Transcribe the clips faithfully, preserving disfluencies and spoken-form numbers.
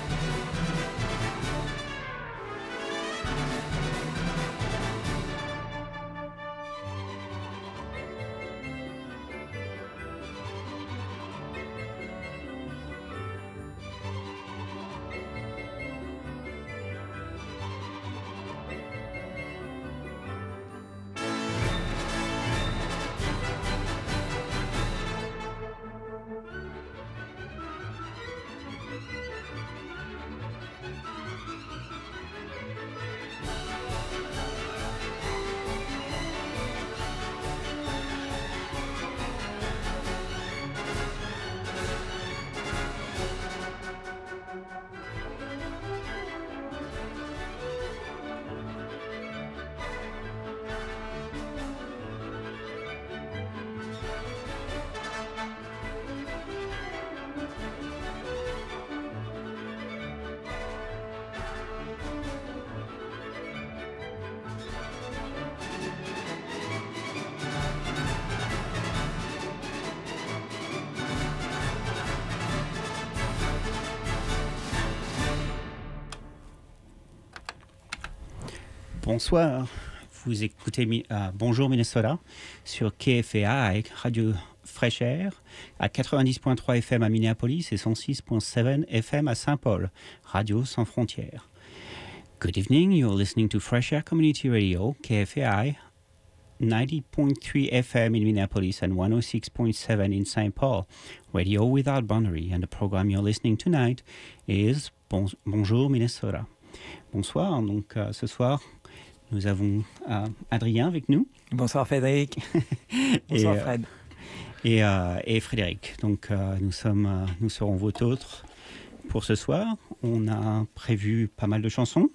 Bonsoir, vous écoutez euh, Bonjour Minnesota sur K F A I, Radio Fresh Air, à quatre-vingt-dix point trois F M à Minneapolis et cent six point sept F M à Saint-Paul, Radio Sans Frontières. Good evening, you're listening to Fresh Air Community Radio, K F A I, ninety point three F M in Minneapolis and one oh six point seven in Saint Paul, Radio Without Boundary, and the program you're listening tonight is bon- Bonjour Minnesota. Bonsoir, donc euh, ce soir, nous avons euh, Adrien avec nous. Bonsoir Frédéric. Bonsoir et, Fred. Et, euh, et Frédéric. Donc euh, nous, sommes, euh, nous serons votre hôtes pour ce soir. On a prévu pas mal de chansons.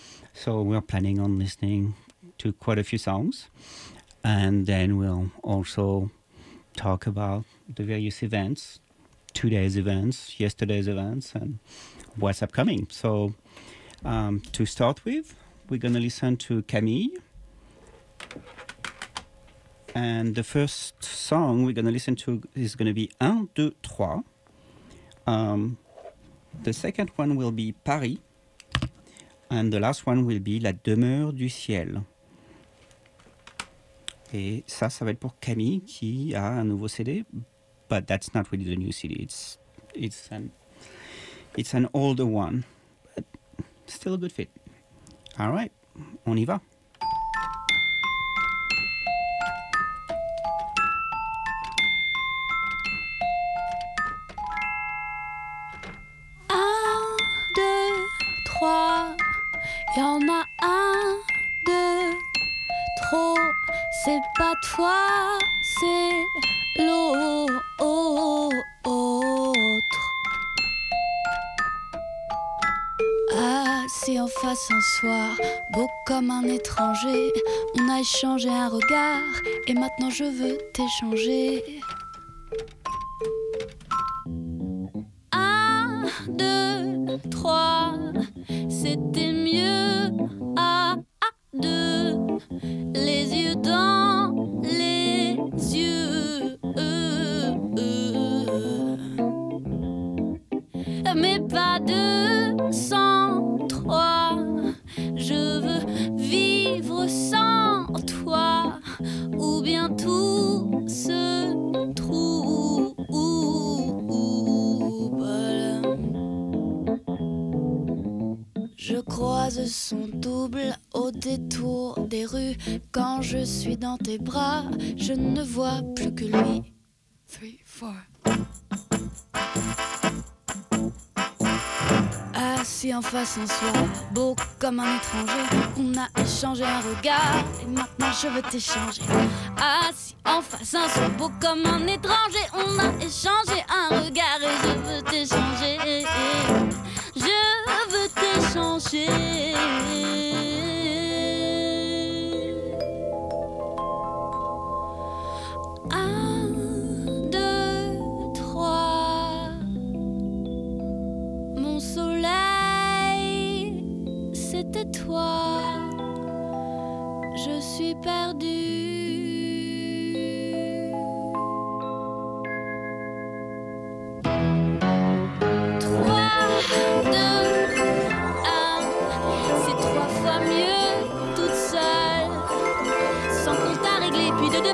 So we're planning on listening to quite a few songs. And then we'll also talk about the various events, today's events, yesterday's events, and what's upcoming. So um, to start with, we're going to listen to Camille. And the first song we're going to listen to is going to be one, two, three. Um, the second one will be Paris. And the last one will be La demeure du ciel. Et ça, ça va être pour Camille qui a un nouveau C D. But that's not really the new C D. It's, it's, an, it's an older one. But still a good fit. All right, on y va. Un, deux, trois, y en a un, deux, trop. C'est pas toi, c'est l'autre. Assis en face un soir, beau comme un étranger, on a échangé un regard et maintenant je veux t'échanger. Un, deux, trois, c'était mieux à deux, les yeux dans les yeux. Mais pas deux sans trois, je veux vivre sans toi, ou bien tout se trouve. Je croise son double au détour des rues. Quand je suis dans tes bras, je ne vois plus que lui. Three, four. Assis en face un soir, beau comme un étranger, on a échangé un regard et maintenant je veux t'échanger. Assis en face un soir, beau comme un étranger, on a échangé un regard et je veux t'échanger. Je veux t'échanger. Un, deux, trois. Mon soleil, c'était toi. Je suis perdue.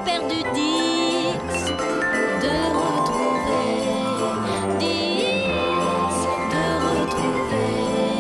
perdu dix de retrouver, dix de retrouver.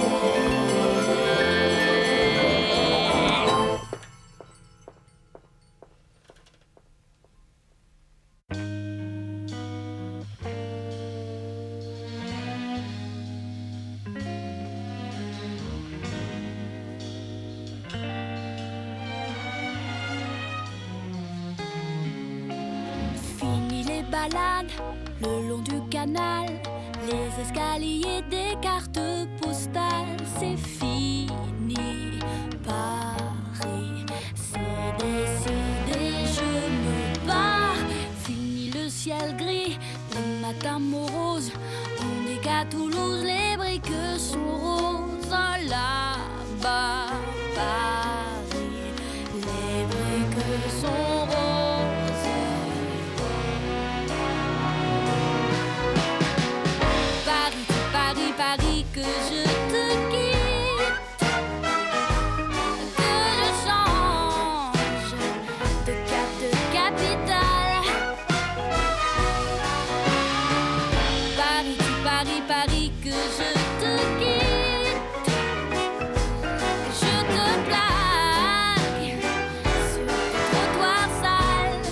Balade le long du canal, les escaliers des cartes postales, c'est fini. Paris, c'est décidé, je me pars. Fini le ciel gris, les matins moroses. On dit qu'à Toulouse, les briques sont roses. Là-bas, Paris, les briques sont roses. Paris, que je te quitte, que je change de cap de capitale. Paris, Paris, Paris, que je te quitte, que je te plaque sur le trottoir sale.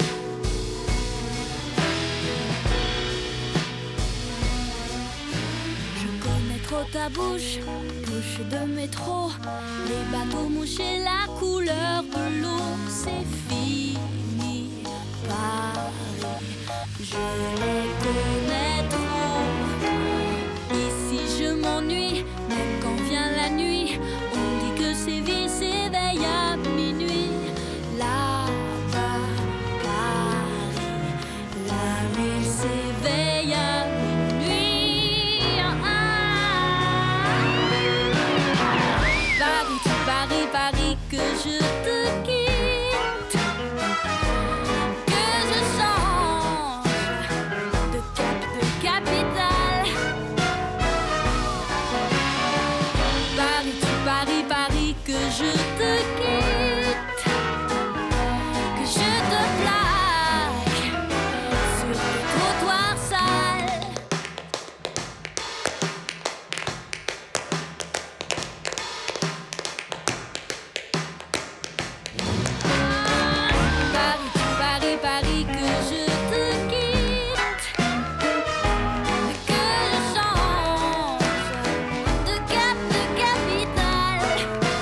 Ta bouche, bouche de métro, les bateaux mouches et la couleur de l'eau, c'est fini. Paris, je les connais trop. Ici je m'ennuie, même quand vient la nuit. On dit que Séville s'éveille à minuit. Là-bas, Paris, la ville s'éveille à minuit. Paris, Paris, que je te quitte, que je change de cap de capitale. Paris, Paris, Paris, que je te quitte, que je te plaque sur le trottoir sale. Paris, que je te quitte, que je change de cap de capitale.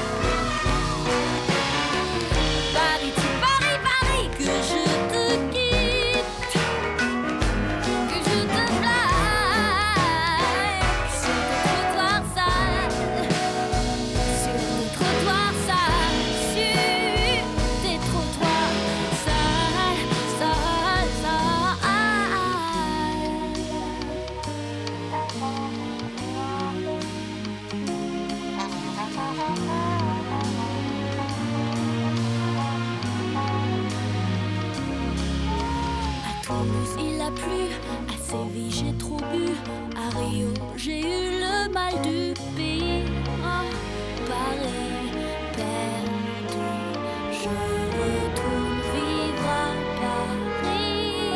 Paris, Paris, Paris, que je te quitte, que je te plaque sur le trottoir sale, sur le trottoir sale, sur des trottoirs sales. À Toulouse il a plu, à Séville j'ai trop bu, à Rio j'ai eu le mal du pays. Oh, Paris perdu, je retourne vivre à Paris.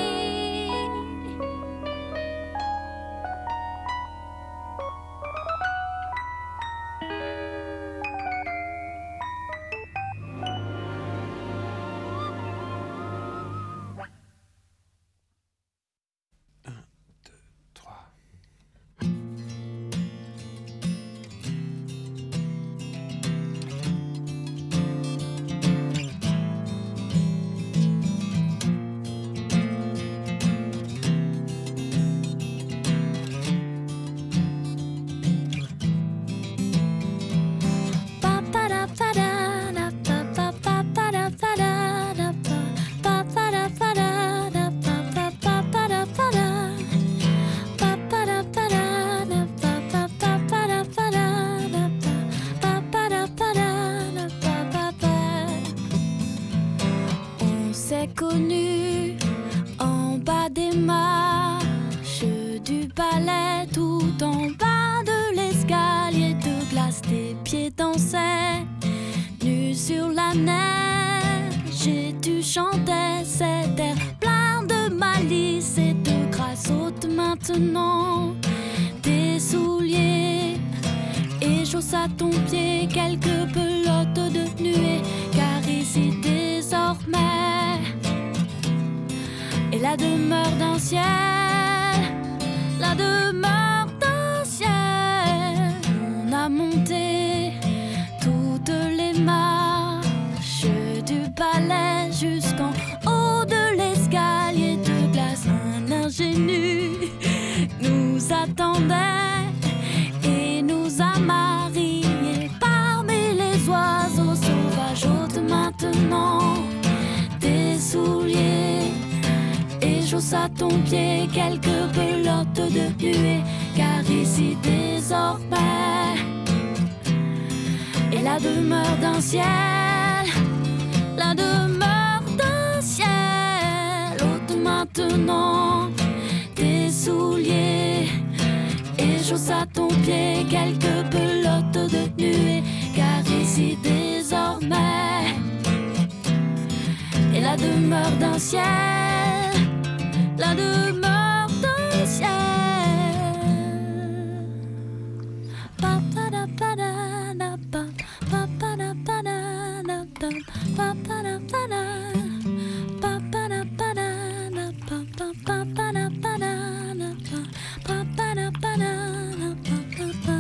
Connu en bas des marches du palais, tout en bas de l'escalier de glace, tes pieds dansaient nus sur la neige et tu chantais cet air plein de malice et de grâce. Ôte maintenant tes souliers et chausse à ton pied quelques pelotes de nuée, car ici désormais est la demeure d'un ciel, la demeure d'un ciel. On a monté toutes les marches du palais jusqu'en haut de l'escalier de glace. Un ingénu nous attendait et nous a mariés parmi les oiseaux sauvages. Ôte maintenant tes souliers et chausse à ton pied quelques pelotes de nuée, car ici désormais est la demeure d'un ciel, la demeure d'un ciel. Ôte maintenant tes souliers et chausse à ton pied quelques pelotes de nuée, car ici désormais est la demeure d'un ciel, la demeure d'un ciel. Pa pa da pa da da pa, pa pa da pa da da pa, pa pa da pa da, pa pa da pa da da pa, pa pa pa da pa da da pa, pa pa da pa da da pa pa pa.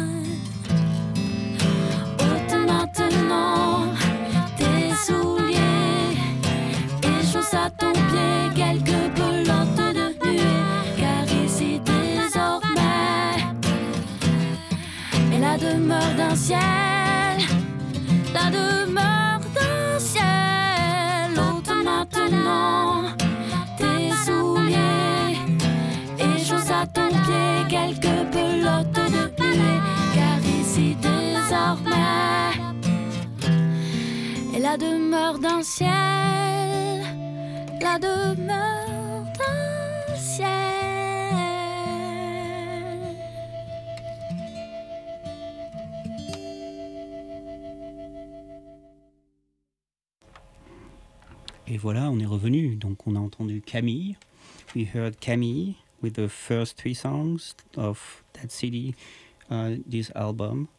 Ôte maintenant tes souliers et chausse à ton pied quelques pelotes de nuée, car ici désormais est la demeure d'un ciel, la demeure d'un ciel. Ôte maintenant tes souliers et chausse à ton pied quelques pelotes de nuée, car ici désormais est la demeure d'un ciel, la demeure d'un ciel. Et voilà, on est revenu. Donc on a entendu Camille. We heard Camille with the first three songs of that C D, uh, this album.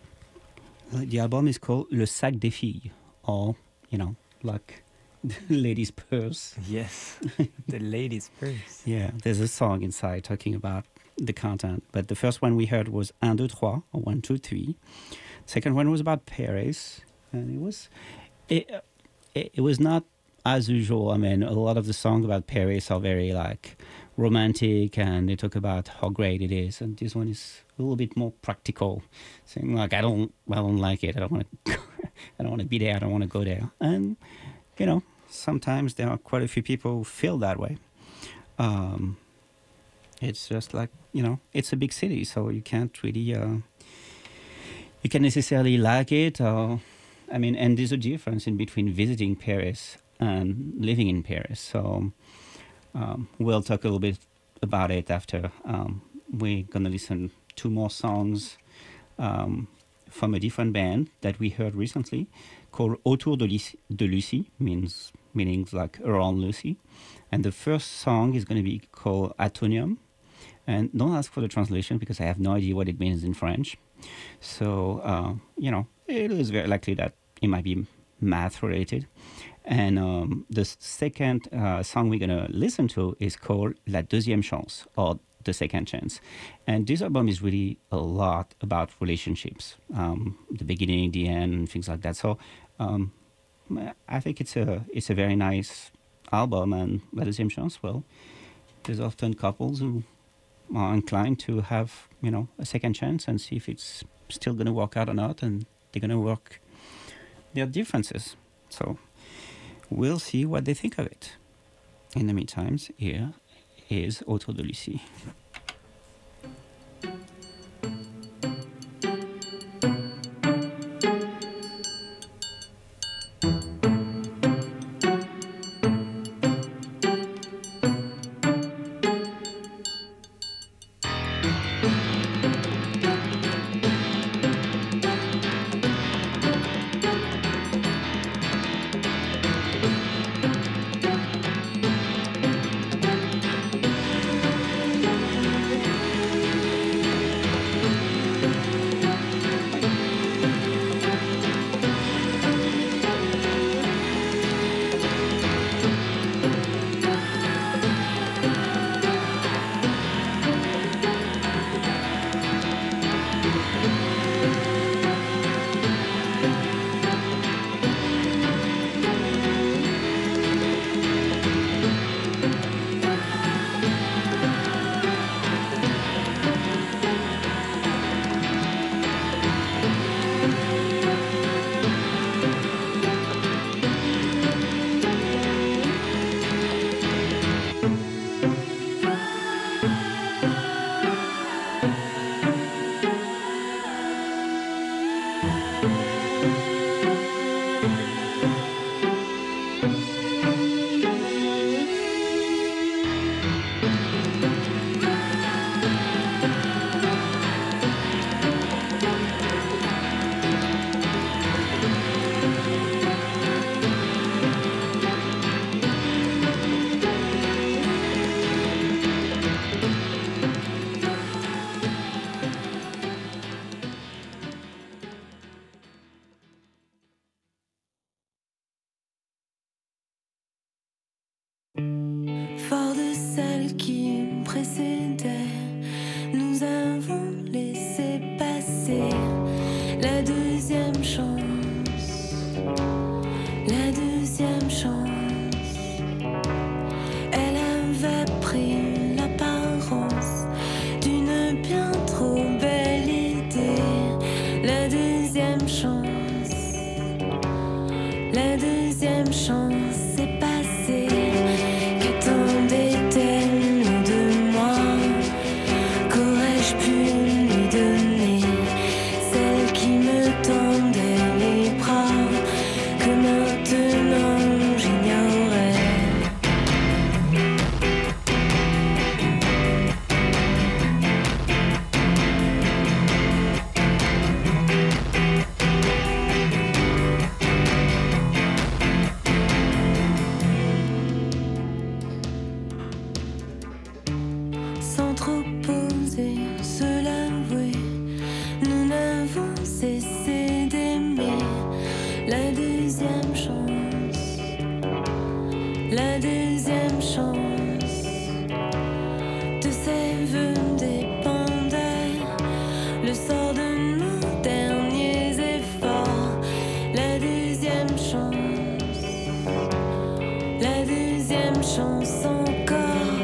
Uh, the album is called Le Sac des Filles, or, you know, like the lady's purse. Yes, the lady's purse. Yeah, there's a song inside talking about the content. But the first one we heard was un, deux, trois, or one, two, three. Second one was about Paris. And it was, it, it, it was not as usual. I mean, a lot of the songs about Paris are very like romantic and they talk about how great it is. And this one is a little bit more practical, saying like, I don't, I don't like it. I don't want to, I don't want to be there. I don't want to go there. And, you know, sometimes there are quite a few people who feel that way. Um, it's just like, you know, it's a big city, so you can't really, uh, you can necessarily like it. Or, I mean, and there's a difference in between visiting Paris and living in Paris. So um, we'll talk a little bit about it after. Um, we're going to listen to more songs um, from a different band that we heard recently called Autour de, Lucie, de Lucie, means meaning like around Lucy. And the first song is going to be called Atonium. And don't ask for the translation because I have no idea what it means in French. So, uh, you know, it is very likely that it might be math related. And um, the second uh, song we're going to listen to is called La Deuxième Chance, or The Second Chance. And this album is really a lot about relationships, um, the beginning, the end, and things like that. So um, I think it's a it's a very nice album. And La Deuxième Chance, well, there's often couples who are inclined to have, you know, a second chance and see if it's still going to work out or not. And they're going to work their differences. So we'll see what they think of it. In the meantime, here is Autour de Lucie. précédait, nous avons laissé passer la deuxième chance, la deuxième chance. Elle avait pris l'apparence d'une bien trop belle idée. La deuxième chance, la deuxième chance est passée. Qu'attendait-elle de moi? Qu'aurais-je pu lui donner? Celle qui me tendait les bras, que maintenant j'ignorais. Sans trop oser se l'avouer, nous n'avons cessé d'aimer. La deuxième chance, la deuxième chance. De ses vœux dépendait le sort de nos derniers efforts. La deuxième chance, la deuxième chance encore.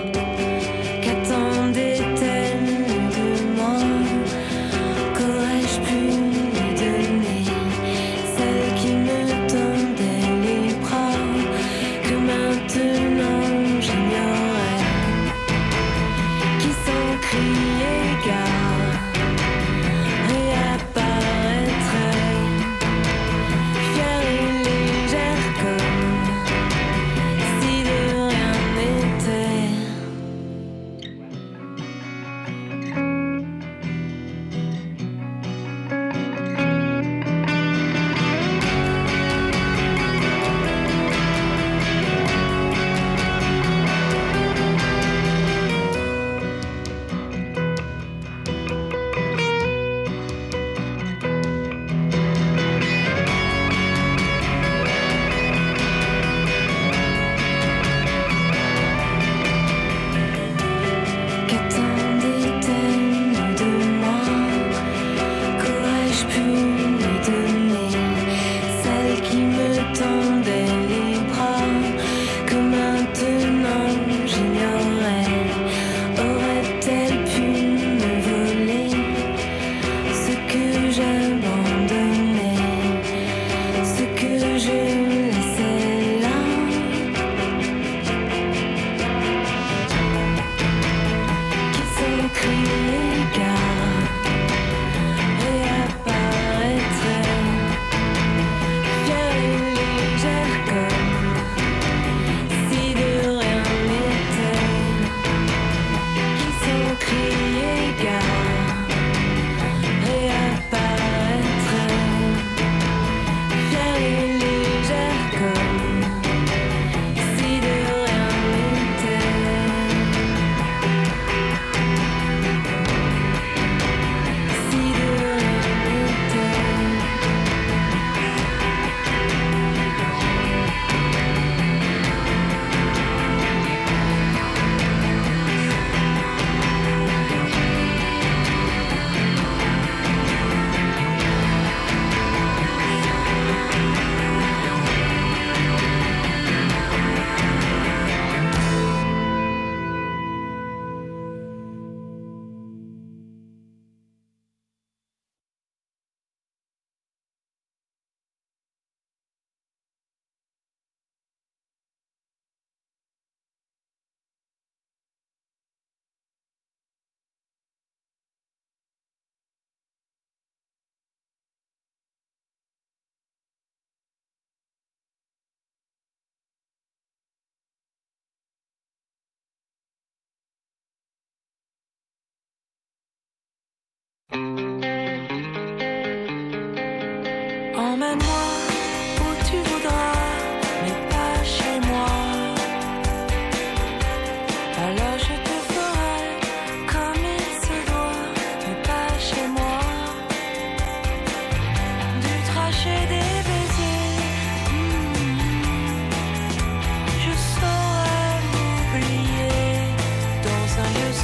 Qu'attendait-elle de moi? Qu'aurais-je pu lui donner? Celle qui me tendait les bras, que maintenant j'ignorais. Qui sans crier gare réapparaîtrait, fière et légère comme si de rien n'était. Qu'attendait-elle de moi? Qu'aurais-je pu lui donner? Celle qui me tendait les bras, que maintenant j'ignorais. Aurait-elle pu me voler ce que j'abandonnais, ce que je laissais là? Qui sans crier gare réapparaîtrait, fière et légère comme si de rien n'était. Qui sans crier gare réapparaîtrait, fière et légère comme si de rien n'était.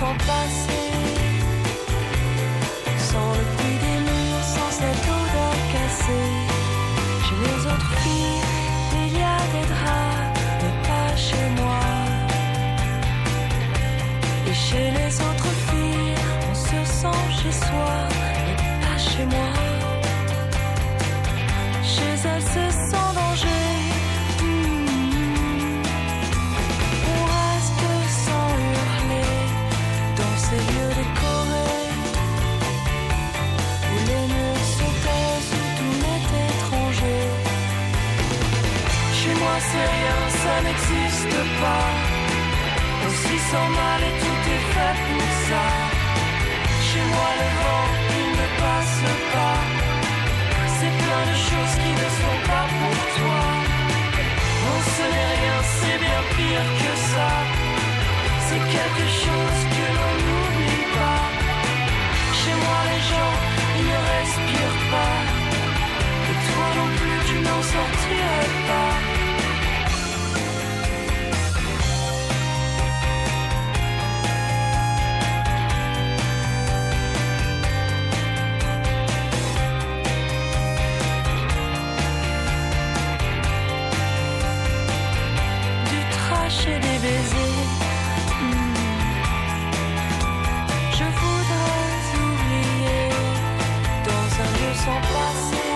sans passer, sans le bruit des murs, sans cette odeur cassée. Chez les autres filles, il y a des draps, mais pas chez moi. Et chez les autres filles, on se sent chez soi, mais pas chez moi. Chez elles, c'est sans danger. Mmh. On reste sans hurler dans ces lieux décorés où les murs se taisent, où tout est étranger. Chez moi, c'est rien, ça n'existe pas. On s'y sent mal et tout est fait pour ça. Chez moi, le vent, il ne passe pas. C'est plein de choses qui ne sont pas pour toi. Non, ce n'est rien, c'est bien pire que ça. C'est quelque chose que l'on n'oublie pas. Chez moi, les gens, ils ne respirent pas. Et toi non plus, tu n'en sortirais pas. Et des baisers, mmh. Je voudrais oublier dans un lieu sans passé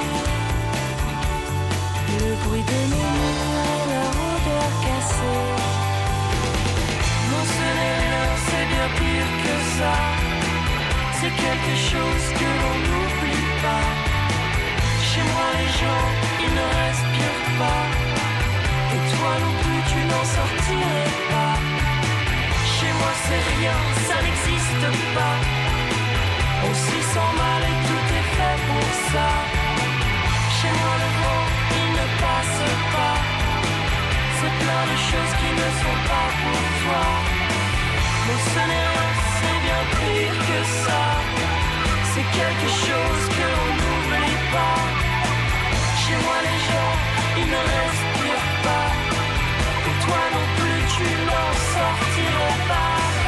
le bruit de mes murs et leur odeur cassée. Non, ce n'est rien, c'est bien pire que ça. C'est quelque chose que l'on n'oublie pas. Chez moi, les gens, ils ne respirent pas. Et toi non plus, tu n'en sortirais pas. Chez moi, c'est rien, ça n'existe pas. On s'y sent mal et tout est fait pour ça. Chez moi, le vent, il ne passe pas. C'est plein de choses qui ne sont pas pour toi. Non, ce n'est rien, c'est bien pire que ça. C'est quelque chose que l'on n'oublie pas. Chez moi, les gens, ils ne respirent pas. Et toi non plus, tu n'en sortirais pas.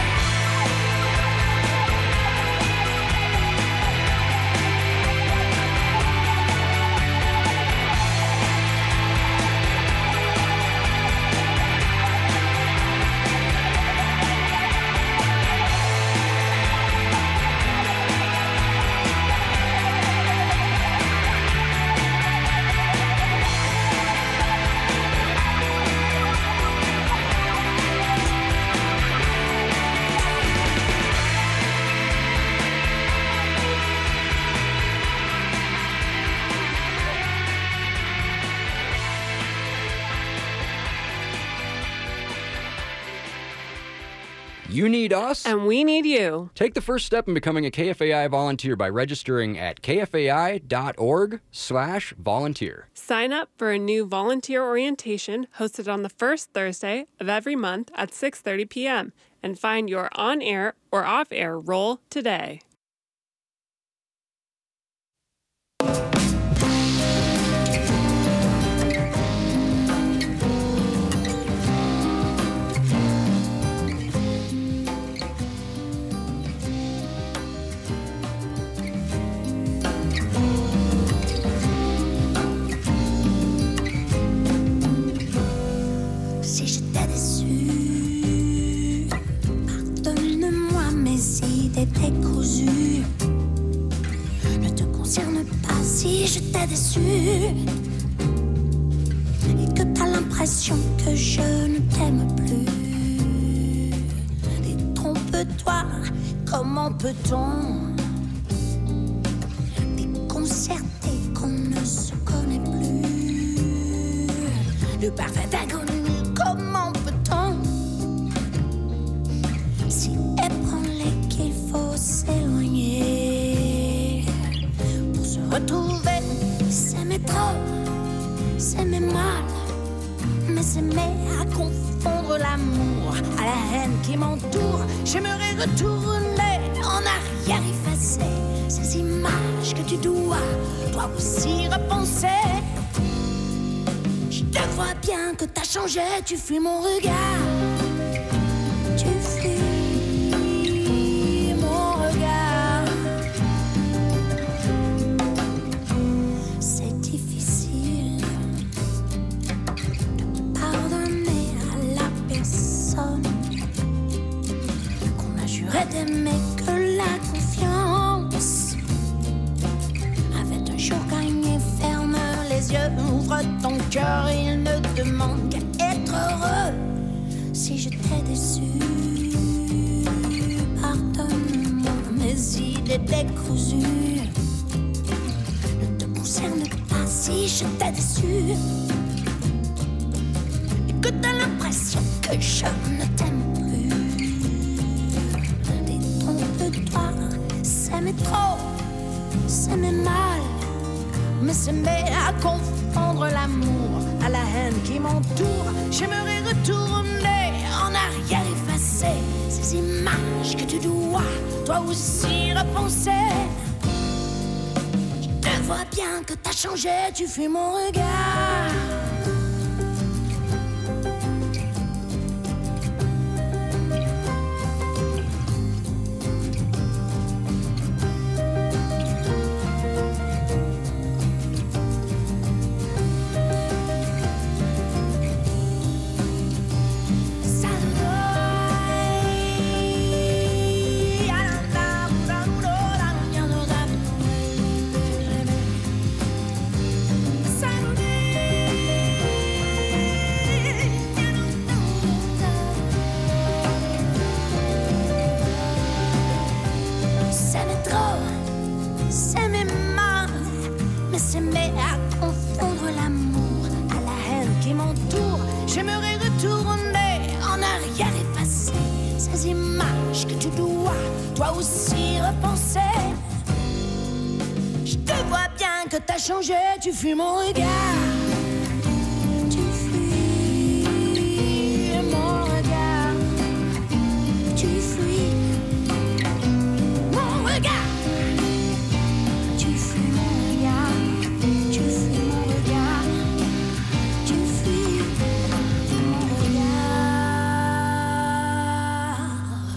You need us, and we need you. Take the first step in becoming a K F A I volunteer by registering at kfai.org slash volunteer. Sign up for a new volunteer orientation hosted on the first Thursday of every month at six thirty p.m. and find your on-air or off-air role today. Si j'étais déçue, pardonne-moi, mes idées décousues ne te concernent pas. Si j'étais déçue et que t'as l'impression que je ne t'aime plus, détrompe-toi, comment peut-on déconcerter qu'on ne se connaît plus? Le parfait inconnu. Comment peut-on si ébranlé qu'il faut s'éloigner pour se retrouver? S'aimer trop, s'aimer mal, mais s'aimer à confondre l'amour à la haine qui m'entoure. J'aimerais retourner en arrière, effacer ces images que tu dois, toi aussi repenser. Je te vois bien que t'as changé, tu fuis mon regard, tu fuis. n'aimais que la confiance. Avait un jour gagné, ferme les yeux, ouvre ton cœur, il ne demande qu'à être heureux. Si je t'ai déçu, pardonne-moi mes idées décousues. Ne te concerne pas si je t'ai déçu et que t'as l'impression que je ne t'aime plus. Détrompe-toi, s'aimer trop, s'aimer mal, mais s'aimer à confondre l'amour à la haine qui m'entoure. J'aimerais retourner en arrière, effacer ces images que tu dois toi aussi repenser. Je te vois bien que t'as changé, tu fuis mon regard. T'as changé, tu fuis mon regard. Tu fuis mon regard. Tu fuis mon regard. Tu fuis mon regard. Tu fuis mon regard. Tu fuis mon regard.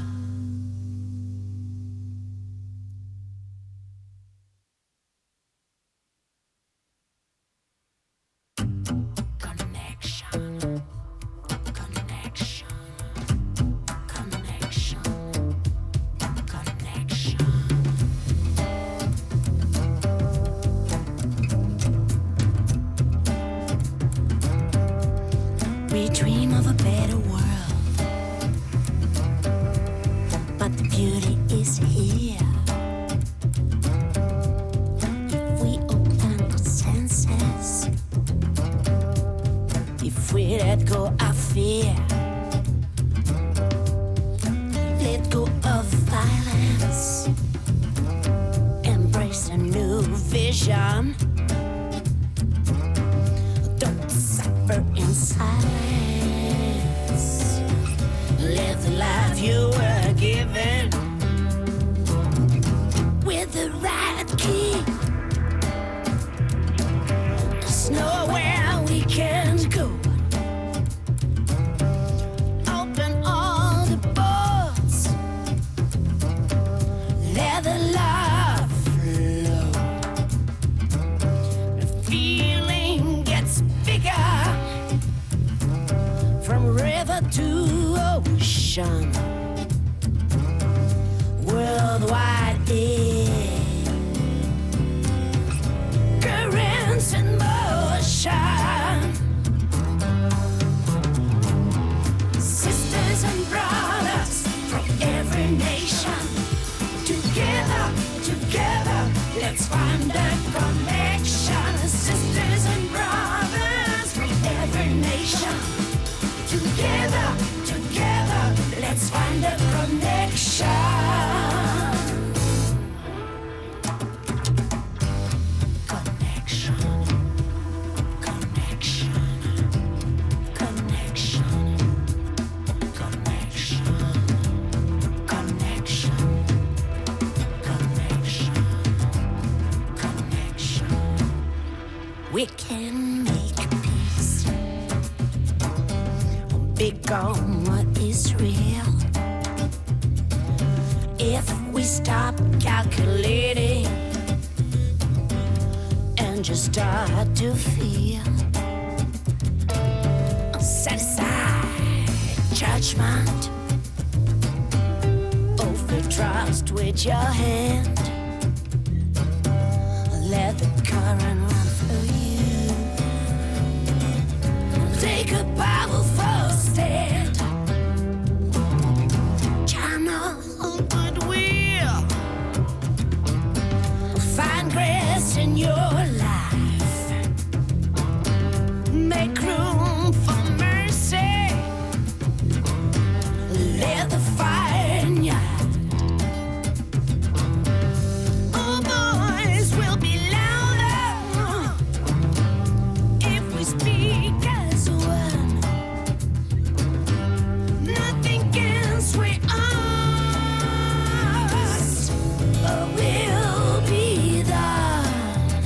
We dream of a better world, but the beauty is here. If we open our senses, if we let go of fear, let go of violence, embrace a new vision. Don't suffer in silence. Live the life you were given with the right key. There's nowhere we can't go. Open all the doors. Let the love flow. The feeling gets bigger. From river to ocean, worldwide is currents in motion. Sisters and brothers from every nation, together, together, let's find a connection. Sisters and brothers from every nation, together, together, let's find a connection. Connection, connection, connection, connection, connection, connection, connection. We can make peace. Become what is real. If we stop calculating and just start to feel, set aside judgment over trust with your hand. Let the current run through you. Take a powerful stand. Channel goodwill. Find grace in your life. Make room for mercy. Let the fire in your eyes. Oh, boys will be louder if we speak as one. Nothing can sway us, but we'll be done.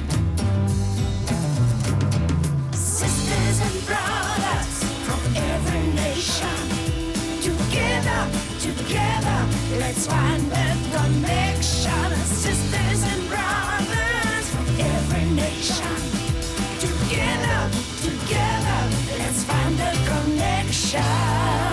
Sisters and brothers from every nation, together, together, let's find a connection. Sisters and brothers from every nation, together, together, let's find a connection.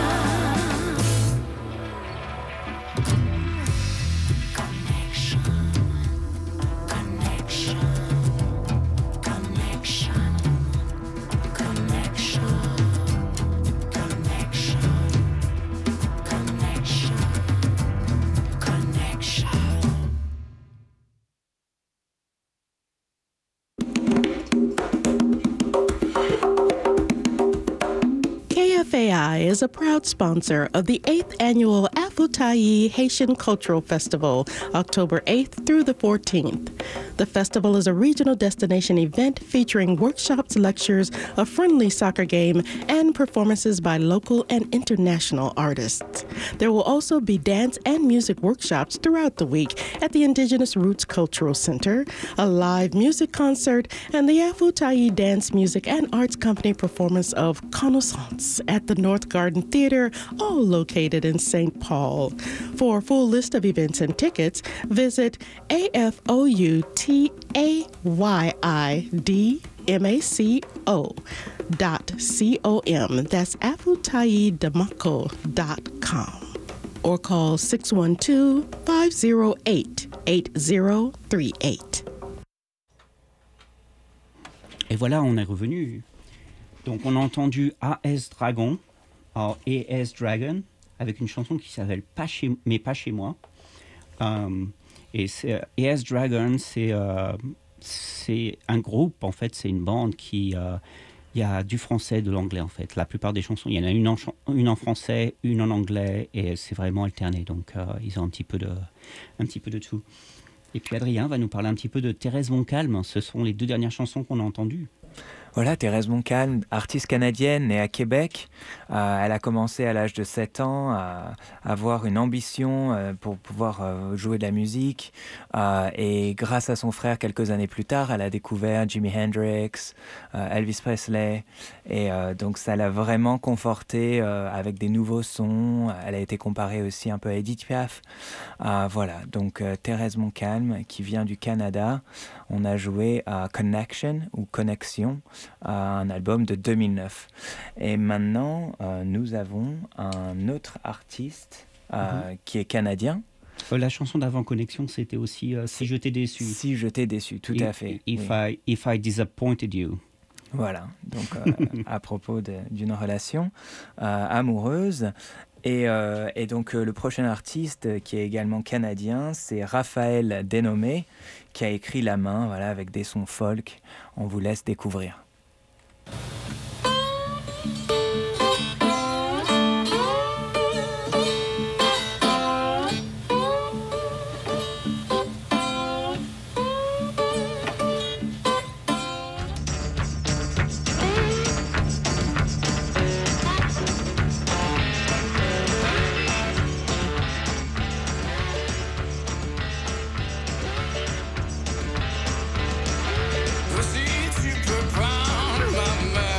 Connection, connection, connection, connection, connection, connection, connection. K F A I is a proud sponsor of the eighth Annual Afro-Tayi Haitian Cultural Festival, October eighth through the fourteenth. The festival is a regional destination event featuring workshops, lectures, a friendly soccer game, and performances by local and international artists. There will also be dance and music workshops throughout the week at the Indigenous Roots Cultural Center, a live music concert, and the Afro-Tayi Dance Music and Arts Company performance of Connaissance at the North Garden Theater, all located in Saint Paul. For a full list of events and tickets, visit A F O U T A Y I D M A C O dot C O M. That's afrotayidamako dot com. Or call six one two, five oh eight, eight oh three eight. Et voilà, on est revenu. Donc on a entendu A S Dragon, alors A S Dragon, avec une chanson qui s'appelle Pas chez, mais pas chez moi. Um, et c'est, A S Dragon, c'est, euh, c'est un groupe, en fait, c'est une bande qui... Euh, il y a du français, de l'anglais, en fait. La plupart des chansons, il y en a une en, une en français, une en anglais, et c'est vraiment alterné. Donc, euh, ils ont un petit peu de, un petit peu de tout. Et puis, Adrien va nous parler un petit peu de Thérèse Montcalm. Ce sont les deux dernières chansons qu'on a entendues. Voilà, Thérèse Montcalm, artiste canadienne née à Québec. Euh, elle a commencé à l'âge de sept ans à avoir une ambition euh, pour pouvoir euh, jouer de la musique. Euh, et grâce à son frère, quelques années plus tard, elle a découvert Jimi Hendrix, euh, Elvis Presley. Et euh, donc ça l'a vraiment confortée euh, avec des nouveaux sons. Elle a été comparée aussi un peu à Edith Piaf. Euh, voilà, donc euh, Thérèse Montcalm qui vient du Canada. On a joué à Connection ou Connexion, un album de deux mille neuf. Et maintenant, euh, nous avons un autre artiste euh, mm-hmm. qui est canadien. Euh, la chanson d'avant Connexion, c'était aussi euh, Si je t'ai déçu. Si je t'ai déçu, tout if, à fait. If, oui. I, if I disappointed you. Voilà, donc euh, à propos de, d'une relation euh, amoureuse. Et, euh, et donc euh, le prochain artiste qui est également canadien, c'est Raphaël Dénommé, qui a écrit La Main, voilà, avec des sons folk. On vous laisse découvrir. Si tu peux prendre ma main.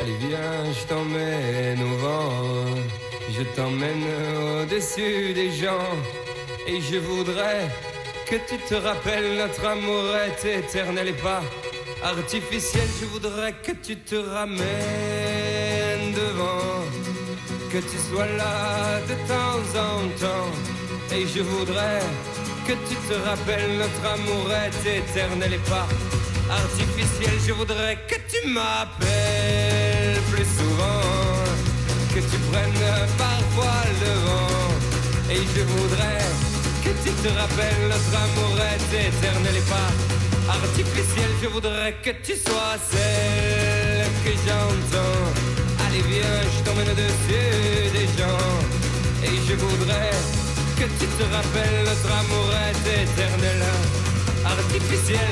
Allez viens, je t'emmène au vent, je t'emmène au-dessus des gens. Et je voudrais que tu te rappelles, notre amour est éternel et pas artificiel. Je voudrais que tu te ramènes devant, que tu sois là de temps en temps. Et je voudrais que tu te rappelles, notre amour est éternel et pas artificiel. Je voudrais que tu m'appelles plus souvent, que tu prennes parfois le vent. Et je voudrais que tu te rappelles, notre amour est éternel et pas artificiel. Je voudrais que tu sois celle que j'entends. Allez viens, je t'emmène au-dessus des gens. Et je voudrais que tu te rappelles, notre amour est éternel, artificiel.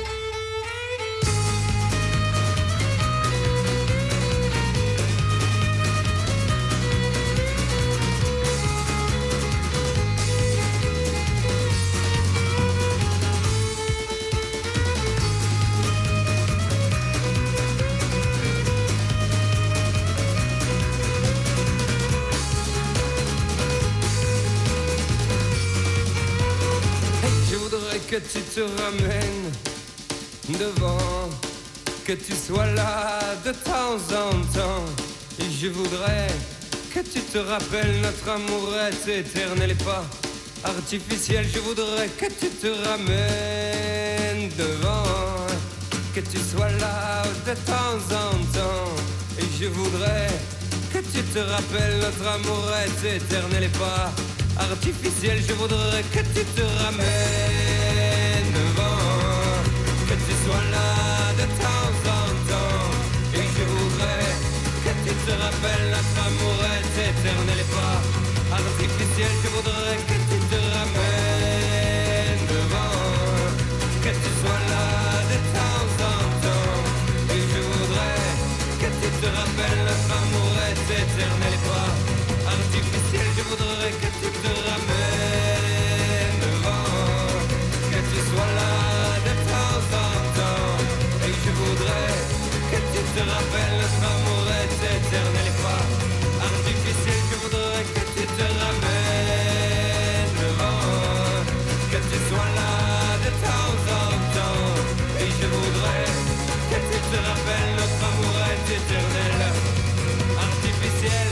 Que tu te ramènes devant, que tu sois là de temps en temps. Et je voudrais que tu te rappelles, notre amour est éternel et pas artificiel. Je voudrais que tu te ramènes devant, que tu sois là de temps en temps. Et je voudrais que tu te rappelles, notre amour est éternel et pas artificiel. Je voudrais que tu te ramènes devant, que tu sois là de temps en temps. Et je voudrais que tu te rappelles, notre amour est éternel et pas artificiel. Je voudrais que tu te ramènes devant, que tu sois là de temps en temps. Et je voudrais que tu te rappelles, notre amour est éternel et pas artificiel. Je voudrais que tu te ramènes devant, que tu sois là de temps en temps. Et je voudrais que tu te rappelles, notre amour est éternel et pas artificiel. Je voudrais que tu te ramènes devant, que tu sois là de temps en temps. Et je voudrais que tu te rappelles, notre amour est éternel, artificiel.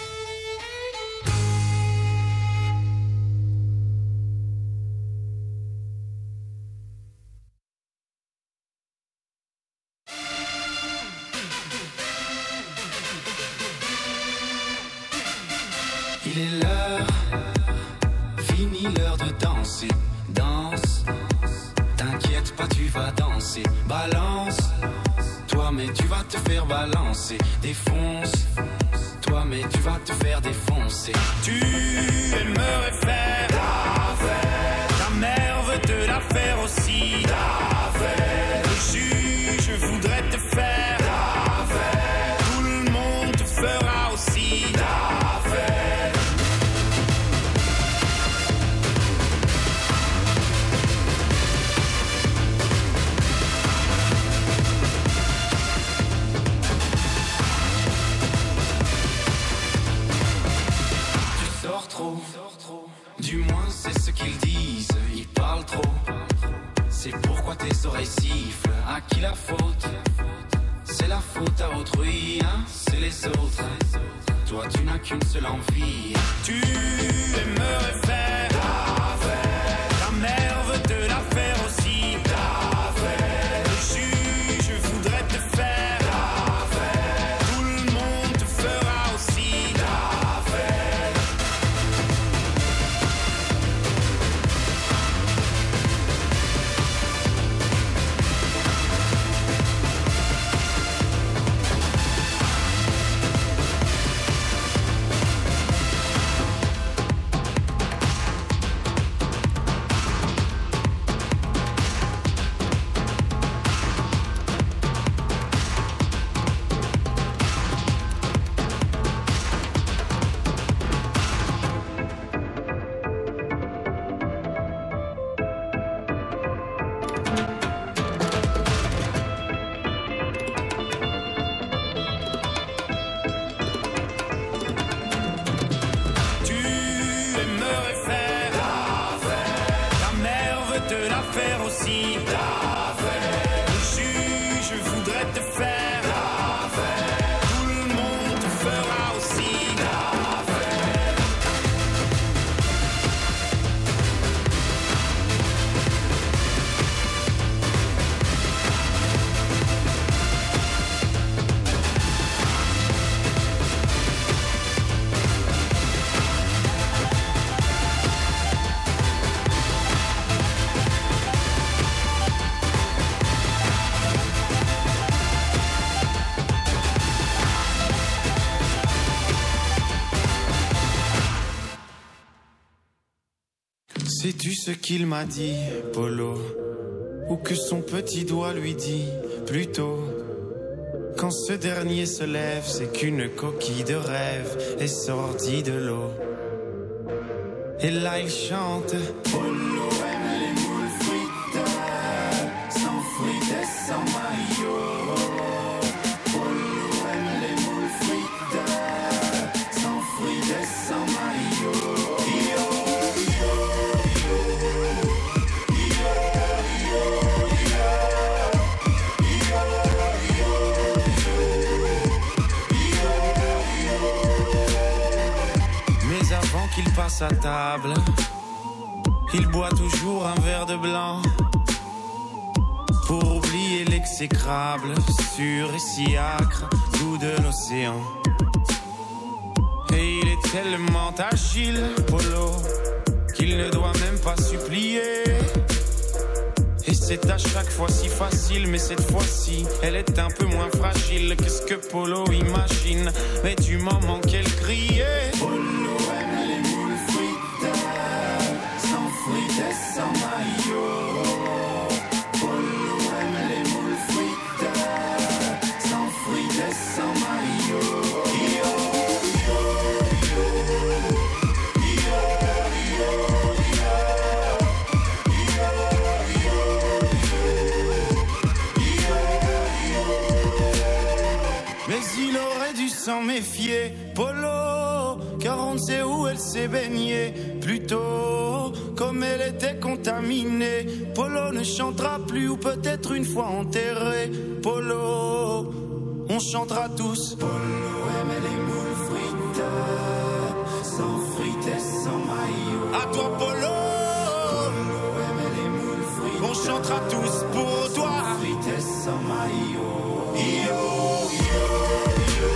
Il est l'heure, fini l'heure de danser. Danse, t'inquiète pas, tu vas danser. Balance, toi mais tu vas te faire balancer. Défonce, toi mais tu vas te faire défoncer. Tu aimerais faire ta fête, ta mère veut te la faire aussi. Ta fête, le juge voudrait te faire ta fête, tout le monde te fera aussi ta fête. Du moins c'est ce qu'ils disent, ils parlent trop. C'est pourquoi tes oreilles sifflent. À qui la faute? C'est la faute à autrui, hein? C'est les autres. Toi tu n'as qu'une seule envie. Tu aimerais faire ta fête, ta mère veut te la faire aussi. Ta fête, le juge voudrait te faire ta fête, tout le monde te fera aussi ta fête. aimerais faire. La fête. Ta mère veut te la faire aussi. La fête. Le juge voudrait te faire. La fête. Tout le monde te fera aussi. La fête. Sais-tu ce qu'il m'a dit, Polo? Ou que son petit doigt lui dit, plutôt? Quand ce dernier se lève, c'est qu'une coquille de rêve est sortie de l'eau. Et là il chante, Polo aime les moules frites, sans frites et sans maillot. Polo aime les moules frites, sans frites et sans maillot. Il passe à table, il boit toujours un verre de blanc pour oublier l'exécrable, sûr et si âcre goût de l'océan. Et il est tellement agile, Polo, qu'il ne doit même pas supplier. Et c'est à chaque fois si facile, mais cette fois-ci, elle est un peu moins fragile que ce que Polo imagine. Mais du moment qu'elle criait, Polo aime les moules frites, sans frites et sans maillot. Polo aime les moules frites, sans frites et sans maillot. Yo, yo, yo, yo, yo, yo. Mais il aurait dû s'en méfier, Polo, car on ne sait où elle s'est baignée. Plutôt, comme elle était contaminée, Polo ne chantera plus, ou peut-être une fois enterré. Polo, on chantera tous. Polo aime les moules frites, sans frites et sans maillot. À toi, Polo. Polo aime les moules frites, on chantera tous pour toi. Sans frites et sans maillot. Yo, yo, yo.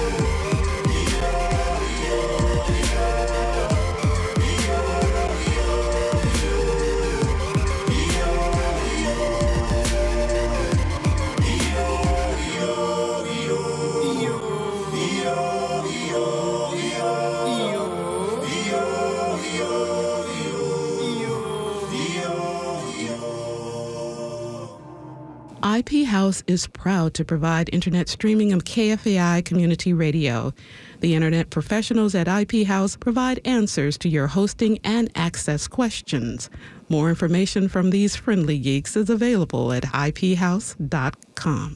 I P House is proud to provide internet streaming of K F A I Community Radio. The internet professionals at I P House provide answers to your hosting and access questions. More information from these friendly geeks is available at I P house dot com.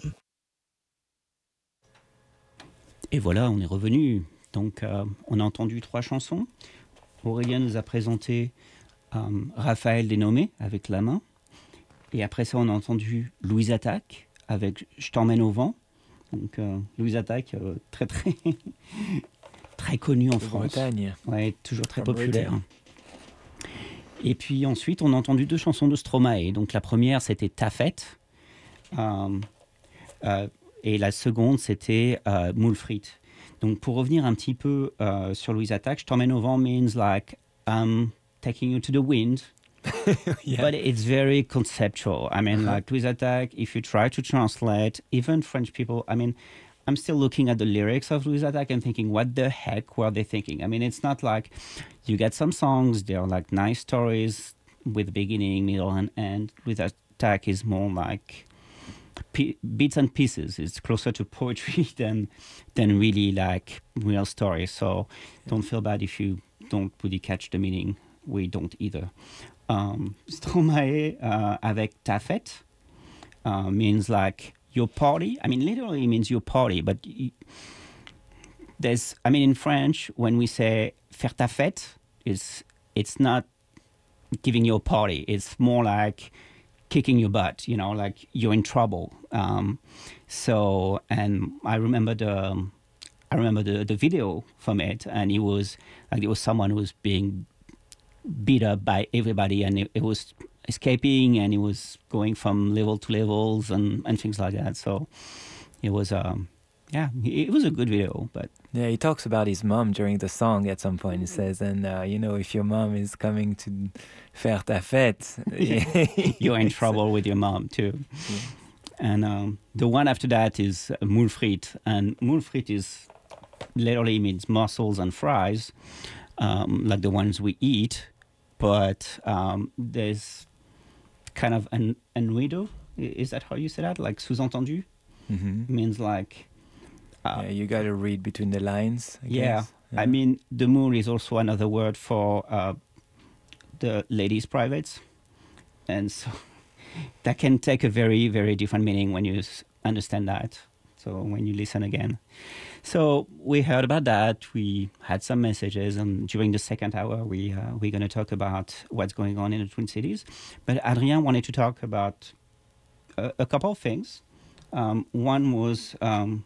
Et voilà, on est revenu. Donc, euh, on a entendu trois chansons. Aurélien nous a présenté euh, Raphaël Dénommé avec La Main. Et après ça, on a entendu Louise Attaque avec Je t'emmène au vent. Donc, euh, Louise Attaque, euh, très, très, très connue en France. Bretagne. Ouais, toujours très From populaire. Britain. Et puis ensuite, on a entendu deux chansons de Stromae. Donc, la première, c'était Ta fête. Euh, euh, et la seconde, c'était euh, Moule frites. Donc, pour revenir un petit peu euh, sur Louise Attaque, Je t'emmène au vent means like I'm taking you to the wind. Yeah. But it's very conceptual. I mean, Uh-huh. like Louise Attaque, if you try to translate, even French people, I mean, I'm still looking at the lyrics of Louise Attaque and thinking, what the heck were they thinking? I mean, it's not like you get some songs, they're like nice stories with beginning, middle, and end. Louise Attaque is more like p- bits and pieces. It's closer to poetry than than really like real stories. So don't feel bad if you don't really catch the meaning. We don't either. Um, Stromae uh, avec Ta fête uh, means like your party. I mean, literally it means your party, but y- there's, I mean, in French, when we say faire ta fête, It's it's not giving you a party. It's more like kicking your butt. You know, like you're in trouble. Um, so, and I remember the I remember the, the video from it, and it was like there was someone who was being beat up by everybody, and it, it was escaping, and it was going from level to levels and, and things like that. So it was um yeah, it was a good video. But yeah, he talks about his mom during the song at some point. He says, and uh, you know, if your mom is coming to faire ta fête, you're in trouble with your mom too. Yeah. And um, the one after that is uh, moule frite, and moule frite is literally means mussels and fries, um, like the ones we eat. But um, there's kind of an enredo. Is that how you say that? Like sous-entendu? Mm-hmm. Means like... Uh, yeah, you got to read between the lines, I yeah. guess. Yeah. I mean, the moule is also another word for uh, the ladies' privates. And so that can take a very, very different meaning when you understand that. So when you listen again. So we heard about that. We had some messages, and during the second hour, we uh, we're going to talk about what's going on in the Twin Cities. But Adrien wanted to talk about a, a couple of things. Um, one was, um,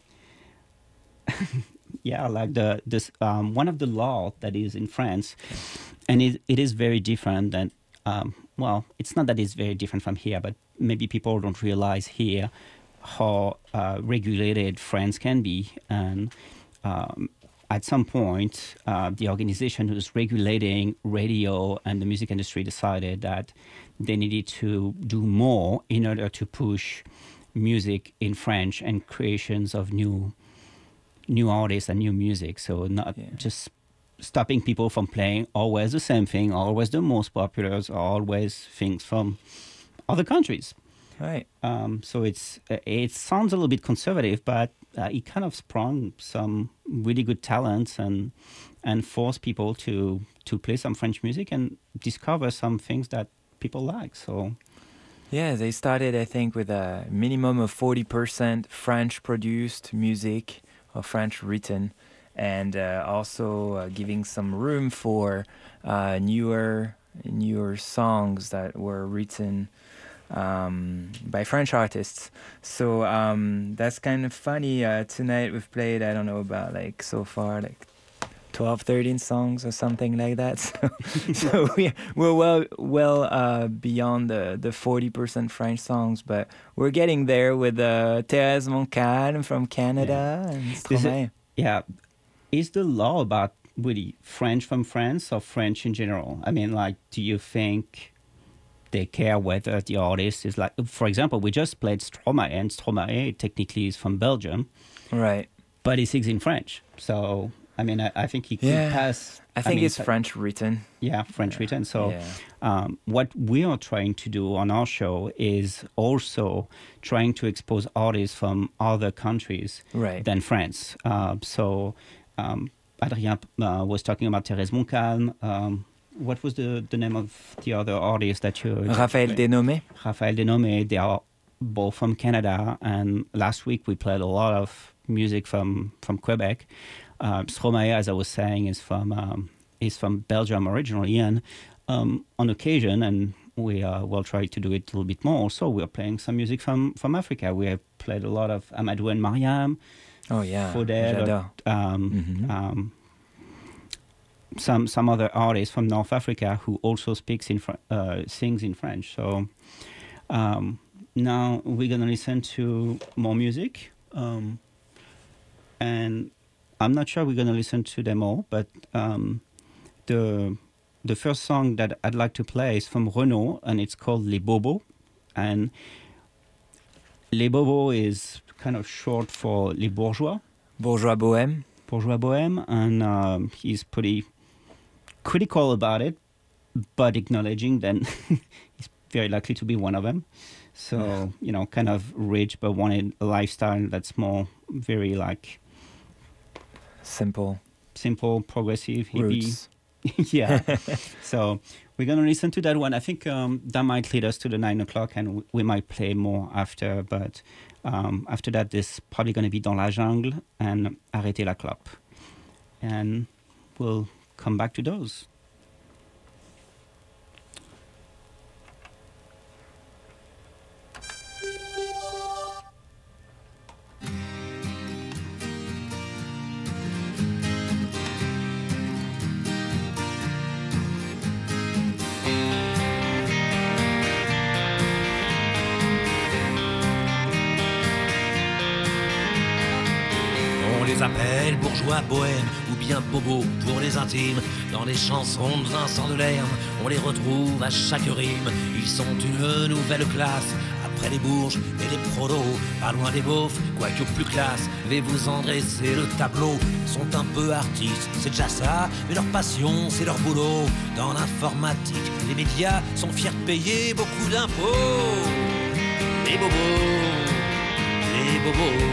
yeah, like the this um, one of the law that is in France, and it it is very different than. Um, well, it's not that it's very different from here, but maybe people don't realize here how uh, regulated France can be. And um, at some point, uh, the organization who's regulating radio and the music industry decided that they needed to do more in order to push music in French and creations of new new artists and new music. So not yeah. just stopping people from playing always the same thing, always the most popular, always things from other countries. Right. Um, so it's uh, it sounds a little bit conservative, but uh, it kind of sprung some really good talents and and forced people to to play some French music and discover some things that people like. So yeah, they started, I think, with a minimum of forty percent French-produced music or French-written, and uh, also uh, giving some room for uh, newer newer songs that were written um, by French artists. So um, that's kind of funny. Uh, tonight we've played, I don't know, about like so far like twelve, thirteen songs or something like that. So, so we, we're well well uh, beyond the, the forty percent French songs, but we're getting there with uh, Thérèse Montcalm from Canada yeah. and Stromae. It, yeah. Is the law about really French from France or French in general? I mean, like, do you think they care whether the artist is like, for example, we just played Stromae, and Stromae technically is from Belgium. Right. But he sings in French. So, I mean, I, I think he could yeah. pass. I think I mean, it's French written. Yeah, French yeah. written. So yeah. um, what we are trying to do on our show is also trying to expose artists from other countries right. than France. Uh, so um, Adrien uh, was talking about Thérèse Montcalm. Um, what was the, the name of the other artist that you... Raphaël Dénommé. Raphaël Dénommé. They are both from Canada. And last week we played a lot of music from, from Quebec. Uh, Stromae, as I was saying, is from um, is from Belgium originally, and um, on occasion, and we uh, will try to do it a little bit more. So we're playing some music from, from Africa. We have played a lot of Amadou and Mariam. Oh yeah, Faudel, um, mm-hmm. um, some some other artists from North Africa who also speaks in Fr- uh, sings in French. So um, now we're gonna listen to more music, um, and. I'm not sure we're going to listen to them all, but um, the the first song that I'd like to play is from Renaud, and it's called Les Bobos. And Les Bobos is kind of short for Les Bourgeois. Bourgeois Bohème. Bourgeois Bohème, and um, he's pretty critical about it, but acknowledging that he's very likely to be one of them. So, yeah. you know, kind of rich, but wanted a lifestyle that's more very like... Simple. Simple, progressive, hippie. Roots. yeah. So we're going to listen to that one. I think um, that might lead us to the nine o'clock, and w- we might play more after. But um, after that, there's probably going to be Dans la Jungle and Arrêtez la Clope. And we'll come back to those. s'appellent bourgeois bohèmes ou bien bobos pour les intimes. Dans les chansons de Vincent Delerme, on les retrouve à chaque rime. Ils sont une nouvelle classe, après les bourges et les prolos, pas loin des beaufs, quoique plus classe. Mais vous en dressez le tableau, sont un peu artistes, c'est déjà ça, mais leur passion, c'est leur boulot. Dans l'informatique, les médias sont fiers de payer beaucoup d'impôts. Les bobos, les bobos,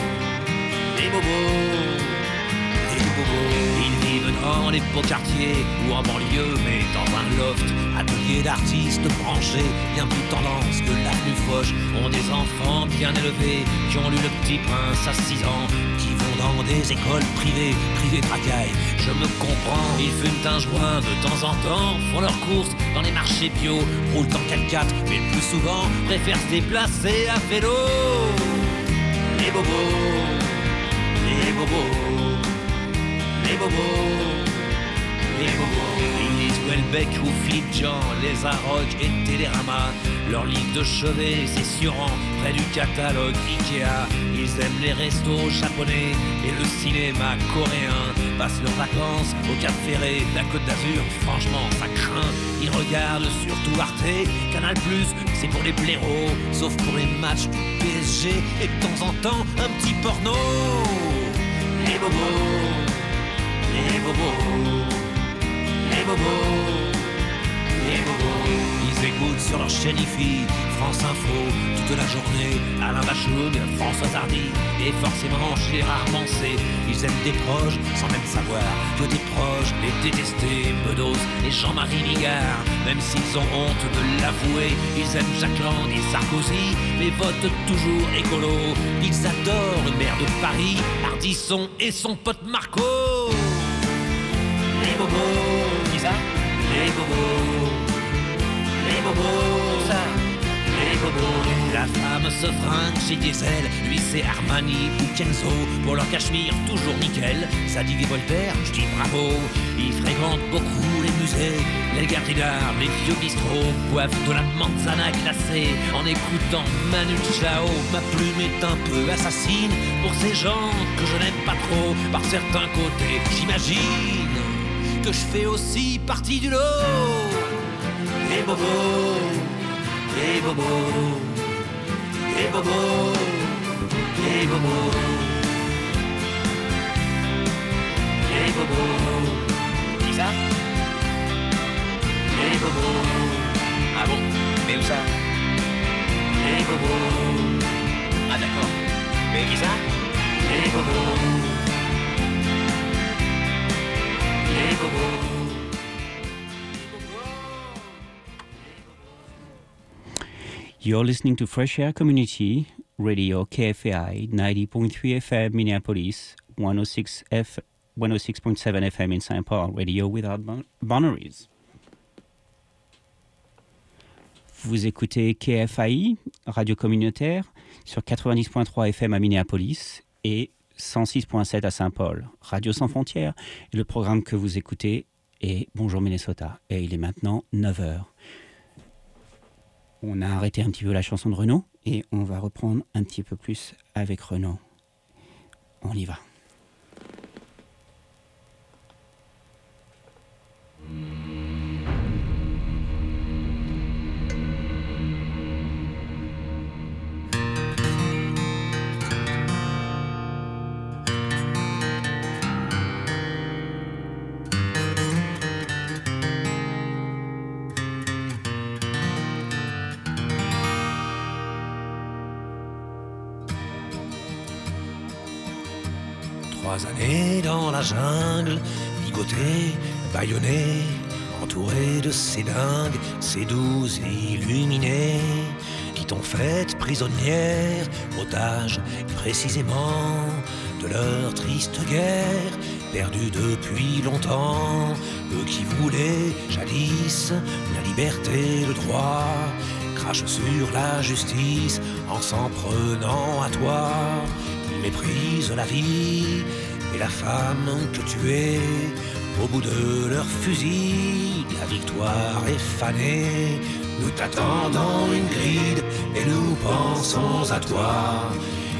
les bobos, les bobos. Ils vivent dans les beaux quartiers ou en banlieue, mais dans un loft. Atelier d'artistes branchés, bien plus tendance que l'avenue Foch. Ont des enfants bien élevés, qui ont lu Le Petit Prince à six ans, qui vont dans des écoles privées, privées de racailles. Je me comprends, ils fument un joint de temps en temps, font leurs courses dans les marchés bio, roulent en quatre-quatre, mais le plus souvent préfèrent se déplacer à vélo. Les bobos, les bobos, les bobos, les bobos. Ils lisent Houellebecq ou Philippe Jean, les Arocs et Télérama. Leur livre de chevet, c'est Suran, près du catalogue Ikea. Ils aiment les restos japonais et le cinéma coréen. Passent leurs vacances au Cap Ferré, la Côte d'Azur, franchement ça craint. Ils regardent surtout Arte, Canal plus, c'est pour les blaireaux. Sauf pour les matchs du P S G et de temps en temps un petit porno. Les bobos, les bobos, les bobos, les bobos. Ils écoutent sur leur chaîne I F I, France Info, toute la journée, Alain Bachung, François Hardy et forcément Gérard Manset. Ils aiment des proches sans même savoir que des proches les détester. Bedos et Jean-Marie Bigard, même s'ils ont honte de l'avouer. Ils aiment Jacques Lang et Sarkozy, mais votent toujours écolo. Ils adorent le maire de Paris, Ardisson et son pote Marco. Les bobos, qui ça? Les bobos, les bobos, ça, les bobos. La femme se fringue chez Diesel, lui c'est Armani ou Kenzo. Pour leur cachemire toujours nickel, Zadig et Voltaire, je dis bravo. Ils fréquentent beaucoup les musées, les galeries d'art, les vieux bistrots. Boivent de la manzana glacée en écoutant Manu Chao. Ma plume est un peu assassine pour ces gens que je n'aime pas trop. Par certains côtés, j'imagine que je fais aussi partie du lot. Les bobos, les bobos, les bobos, les bobos, les bobos. Qui ça? Les bobos. Ah bon? Mais où ça? Les bobos. Ah d'accord. Mais qui ça? Les bobos. Les bobos. You're listening to Fresh Air Community Radio, K F A I, ninety point three F M Minneapolis, one oh six point seven F M in Saint Paul, Radio Without Boundaries. Vous écoutez K F A I, radio communautaire, sur quatre-vingt-dix point trois F M à Minneapolis et cent six point sept à Saint-Paul. Radio Sans Frontières, et le programme que vous écoutez est Bonjour Minnesota. Et il est maintenant neuf heures. On a arrêté un petit peu la chanson de Renaud et on va reprendre un petit peu plus avec Renaud. On y va. Trois années dans la jungle, ligoté, bâillonné, entouré de ces dingues, ces douze illuminés, qui t'ont fait prisonnière, otage précisément de leur triste guerre, perdue depuis longtemps. Eux qui voulaient jadis la liberté, le droit, crachent sur la justice en s'en prenant à toi. Ils méprisent la vie et la femme que tu es. Au bout de leur fusil, la victoire est fanée. Nous t'attendons une grille et nous pensons à toi.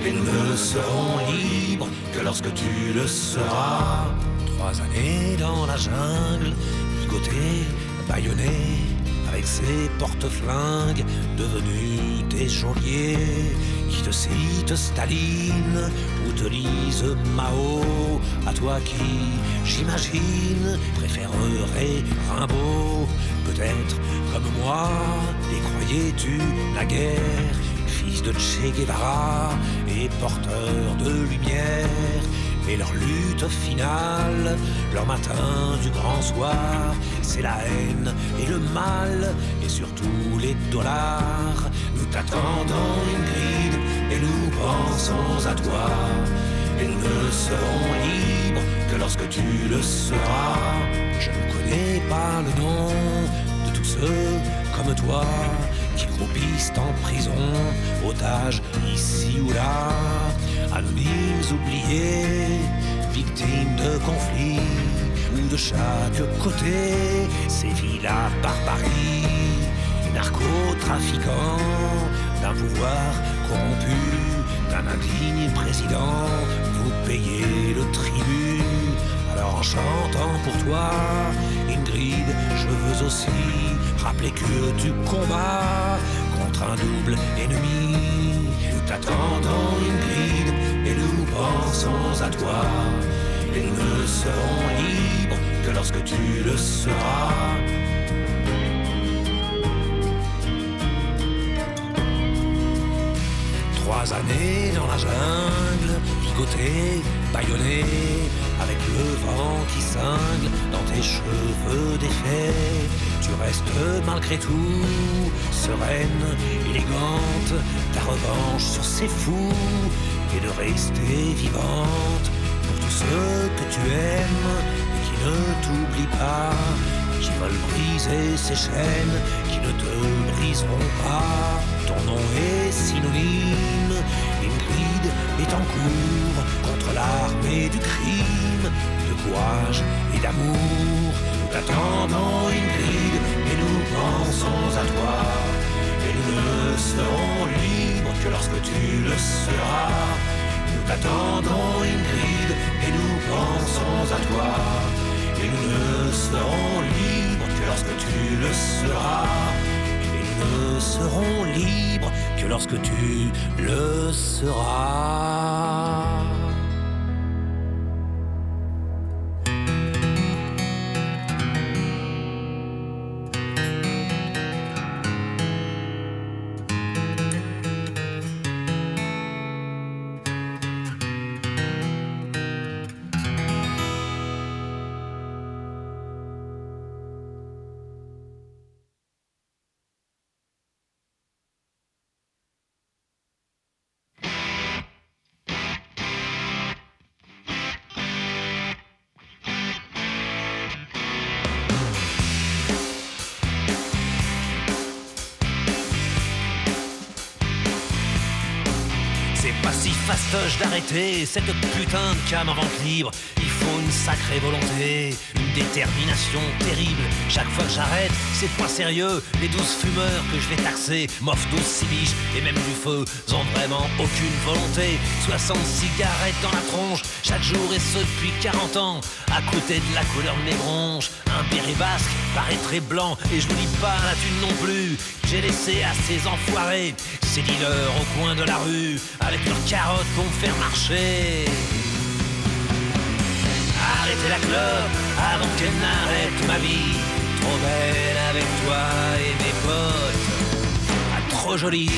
Et nous ne serons libres que lorsque tu le seras. Trois années dans la jungle, ligoté, bâillonné, avec ses porte-flingues devenus des geôliers qui te citent Staline ou te lisent Mao. À toi qui, j'imagine, préférerais Rimbaud. Peut-être comme moi, décroyais-tu la guerre, fils de Che Guevara et porteur de lumière. Et leur lutte finale, leur matin du grand soir, c'est la haine et le mal, et surtout les dollars. Nous t'attendons, Ingrid, et nous pensons à toi. Et nous ne serons libres que lorsque tu le seras. Je ne connais pas le nom de tous ceux comme toi qui croupissent en prison, otages ici ou là, anonymes oubliés, victimes de conflits, où de chaque côté sévit la barbarie, narcotrafiquants, d'un pouvoir corrompu, d'un indigne président, vous payez le tribut. Alors en chantant pour toi, Ingrid, je veux aussi rappeler que tu combats contre un double ennemi. Nous t'attendons, Ingrid, et nous pensons à toi. Et nous ne serons libres que lorsque tu le seras. Trois années dans la jungle, ligoté, bâillonné, avec le vent qui cingle dans tes cheveux défaits. Tu restes malgré tout sereine, élégante, ta revanche sur ces fous et de rester vivante pour tous ceux que tu aimes et qui ne t'oublient pas, qui veulent briser ces chaînes, qui ne te briseront pas. Ton nom est synonyme, Ingrid Betancourt, contre l'armée du crime, de courage et d'amour. Nous t'attendons, Ingrid, et nous pensons à toi. Et nous ne serons libres que lorsque tu le seras. Nous t'attendons, Ingrid, et nous pensons à toi. Et nous ne serons libres que lorsque tu le seras. Et nous ne serons libres que lorsque tu le seras. Fastoche d'arrêter cette putain de cam en vente libre. Il faut une sacrée volonté, une détermination terrible. Chaque fois que j'arrête, c'est pas sérieux. Les douze fumeurs que je vais taxer m'offrent douze cibiches et même du feu, ont vraiment aucune volonté. soixante cigarettes dans la tronche, chaque jour et ce depuis quarante ans. À côté de la couleur de mes bronches, un béret basque paraît très blanc. Et je vous dis pas la thune non plus, j'ai laissé à ces enfoirés, ces dealers au coin de la rue, avec leurs carottes pour me faire marcher. Arrêtez la clope avant qu'elle n'arrête ma vie. Trop belle avec toi et mes potes, ah, trop jolie.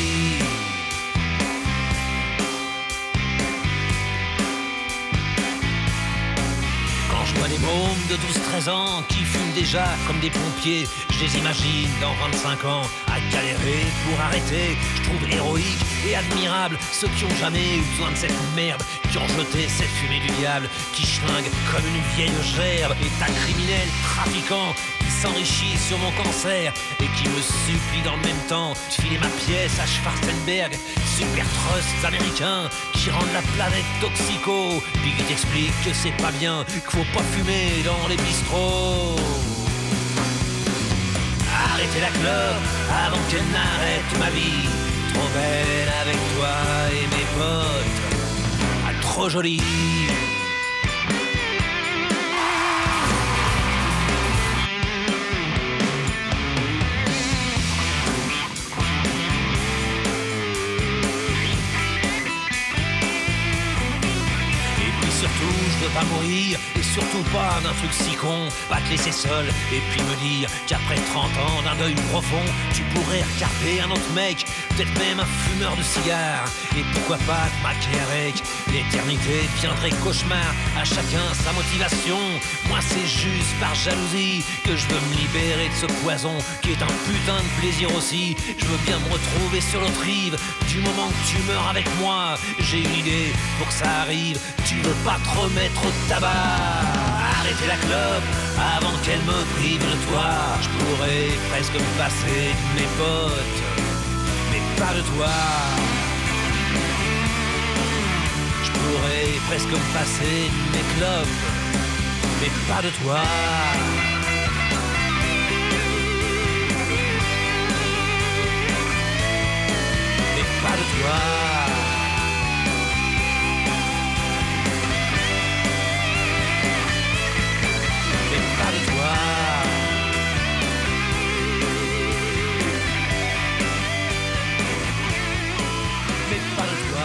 Quand je vois des mômes de douze treize ans qui fument déjà comme des pompiers, je les imagine dans vingt-cinq ans à galérer pour arrêter. Je trouve héroïque et admirable ceux qui ont jamais eu besoin de cette merde, qui ont jeté cette fumée du diable, qui schlingue comme une vieille gerbe. État criminel, trafiquant, qui s'enrichit sur mon cancer et qui me supplie dans le même temps de filer ma pièce à Schwarzenberg. Super trusts américains qui rendent la planète toxico, puis qui t'expliquent que c'est pas bien, qu'il faut pas fumer dans les bistrots. Arrêtez la clope avant qu'elle n'arrête ma vie. Trop belle avec toi et mes potes, trop jolie. Je veux pas mourir, et surtout pas d'un truc si con. Pas te laisser seul, et puis me dire qu'après trente ans d'un deuil profond, tu pourrais regarder un autre mec, peut-être même un fumeur de cigares. Et pourquoi pas te maquer avec l'éternité deviendrait cauchemar. À chacun sa motivation. Moi c'est juste par jalousie que je veux me libérer de ce poison qui est un putain de plaisir aussi. Je veux bien me retrouver sur l'autre rive du moment que tu meurs avec moi. J'ai une idée pour que ça arrive. Tu veux pas te remettre au tabac, arrêter la clope avant qu'elle me prive de toi. Je pourrais presque me passer de mes potes, mais pas de toi. Je pourrais presque me passer de mes clopes, mais pas de toi. Mais pas de toi. Pas de toi. Mais pas de toi.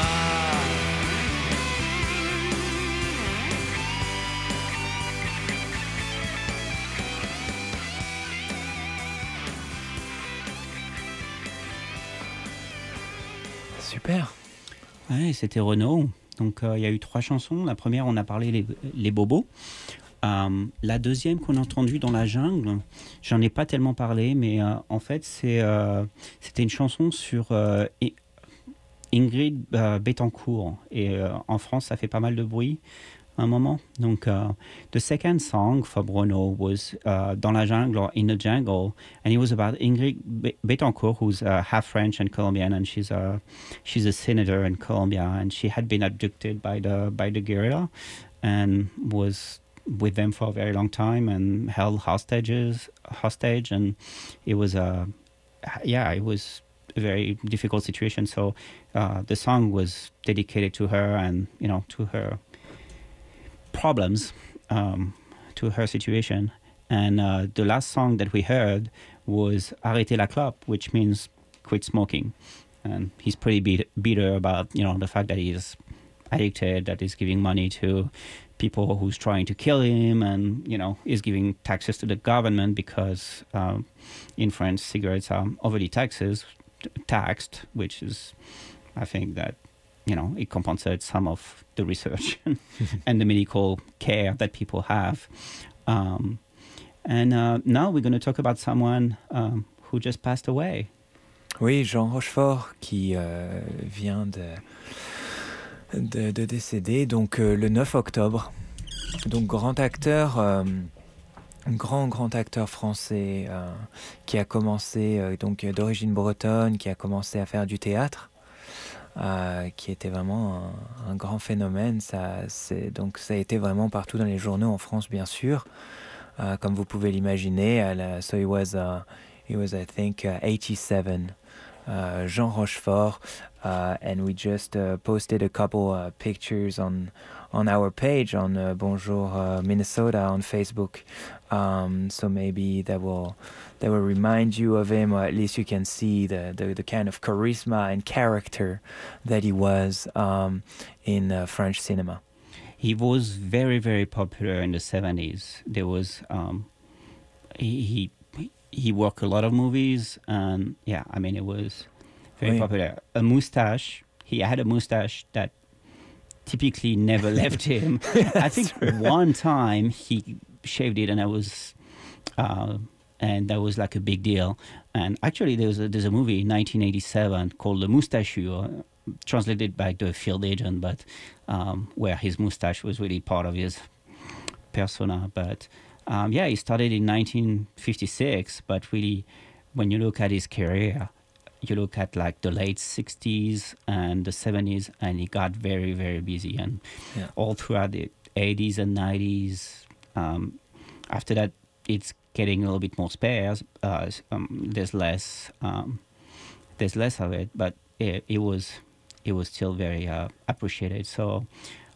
Super. Ouais, c'était Renaud. Donc il euh, y a eu trois chansons. La première, on a parlé les, les bobos. Euh, la deuxième qu'on a entendue dans la jungle, j'en ai pas tellement parlé, mais euh, en fait c'est euh, c'était une chanson sur euh, Ingrid euh, Betancourt et euh, en France ça fait pas mal de bruit à un moment. Donc uh, the second song for Bruno was uh, Dans la jungle or In the Jungle, and it was about Ingrid Be- Betancourt, who's uh, half French and Colombian, and she's a she's a senator in Colombia, and she had been abducted by the by the guerrilla and was with them for a very long time and held hostages hostage, and it was a yeah it was a very difficult situation. So uh, the song was dedicated to her and you know to her problems, um, to her situation. And uh, the last song that we heard was Arrêtez la clope, which means quit smoking. And he's pretty beat- bitter about you know the fact that he's addicted, that he's giving money to people who's trying to kill him, and you know is giving taxes to the government because um, in France cigarettes are overly taxes taxed, which is I think that you know it compensates some of the research and the medical care that people have. Um, and uh, now we're going to talk about someone um, who just passed away. Oui, Jean Rochefort qui euh, vient de De, de décéder donc euh, le neuf octobre. Donc grand acteur, euh, grand grand acteur français euh, qui a commencé euh, donc d'origine bretonne, qui a commencé à faire du théâtre, euh, qui était vraiment un, un grand phénomène. Ça, c'est donc ça a été vraiment partout dans les journaux en France bien sûr, euh, comme vous pouvez l'imaginer. La, so he was, uh, he was I think uh, eighty-seven. Uh, Jean Rochefort, uh, and we just uh, posted a couple uh, pictures on on our page on uh, Bonjour uh, Minnesota on Facebook. Um, so maybe that will that will remind you of him, or at least you can see the the, the kind of charisma and character that he was um, in uh, French cinema. He was very very popular in the seventies. There was um, he. he He worked a lot of movies, and yeah, I mean, it was very oui. popular. A mustache, he had a mustache that typically never left him. I think one time he shaved it, and I was, uh, and that was like a big deal. And actually, there's a, there's a movie in nineteen eighty-seven called The Moustachu, uh, translated by The Field Agent, but um, where his mustache was really part of his persona, but. Um, yeah, he started in nineteen fifty-six, but really, when you look at his career, you look at like the late sixties and the seventies, and he got very, very busy. And yeah. all throughout the eighties and nineties, um, after that, it's getting a little bit more sparse. Uh, um, there's less, um, there's less of it, but it, it was, it was still very uh, appreciated. So.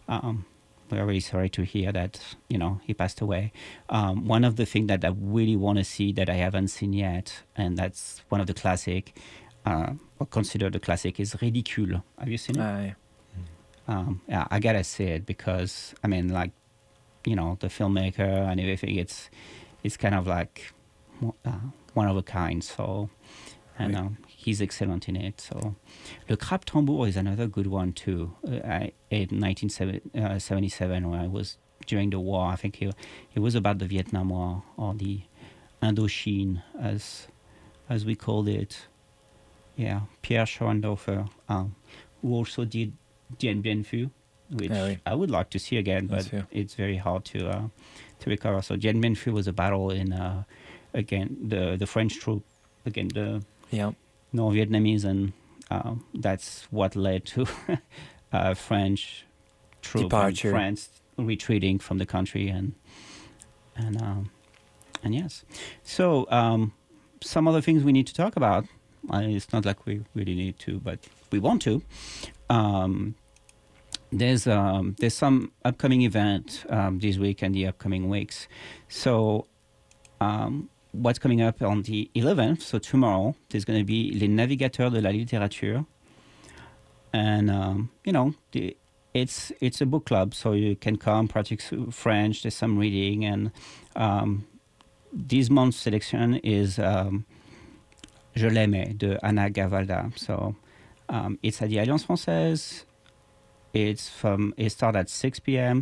Um, we're really sorry to hear that, you know, he passed away. Um, one of the things that I really want to see that I haven't seen yet, and that's one of the classic, uh, or considered a classic, is Ridicule. Have you seen it? Uh, yeah. Um, yeah, I gotta see it because, I mean, like, you know, the filmmaker and everything, it's it's kind of like uh, one of a kind. So, and Right. um, he's excellent in it. So, Le Crabe Tambour is another good one too. Uh, I, in nineteen seventy-seven, when I was during the war, I think it, it was about the Vietnam War, or the Indochine, as as we called it. Yeah, Pierre Schoendorfer, um, who also did Dien Bien Phu, which Ah oui. I would like to see again, Bien but sûr. it's very hard to uh, to recover. So Dien Bien Phu was a battle in uh, again the the French troop against the Yeah. North Vietnamese, and uh, that's what led to uh, French troop Departure. and France retreating from the country, and and um, and yes. So um, some other things we need to talk about. Uh, it's not like we really need to, but we want to. Um, there's um, there's some upcoming event um, this week and the upcoming weeks. So um, what's coming up on the eleventh? So tomorrow there's going to be Les Navigateurs de la Littérature, and um, you know the, it's it's a book club, so you can come practice French. There's some reading, and um, this month's selection is um, Je l'aimais de Anna Gavalda. So um, it's at the Alliance Française. It's from it starts at six p.m.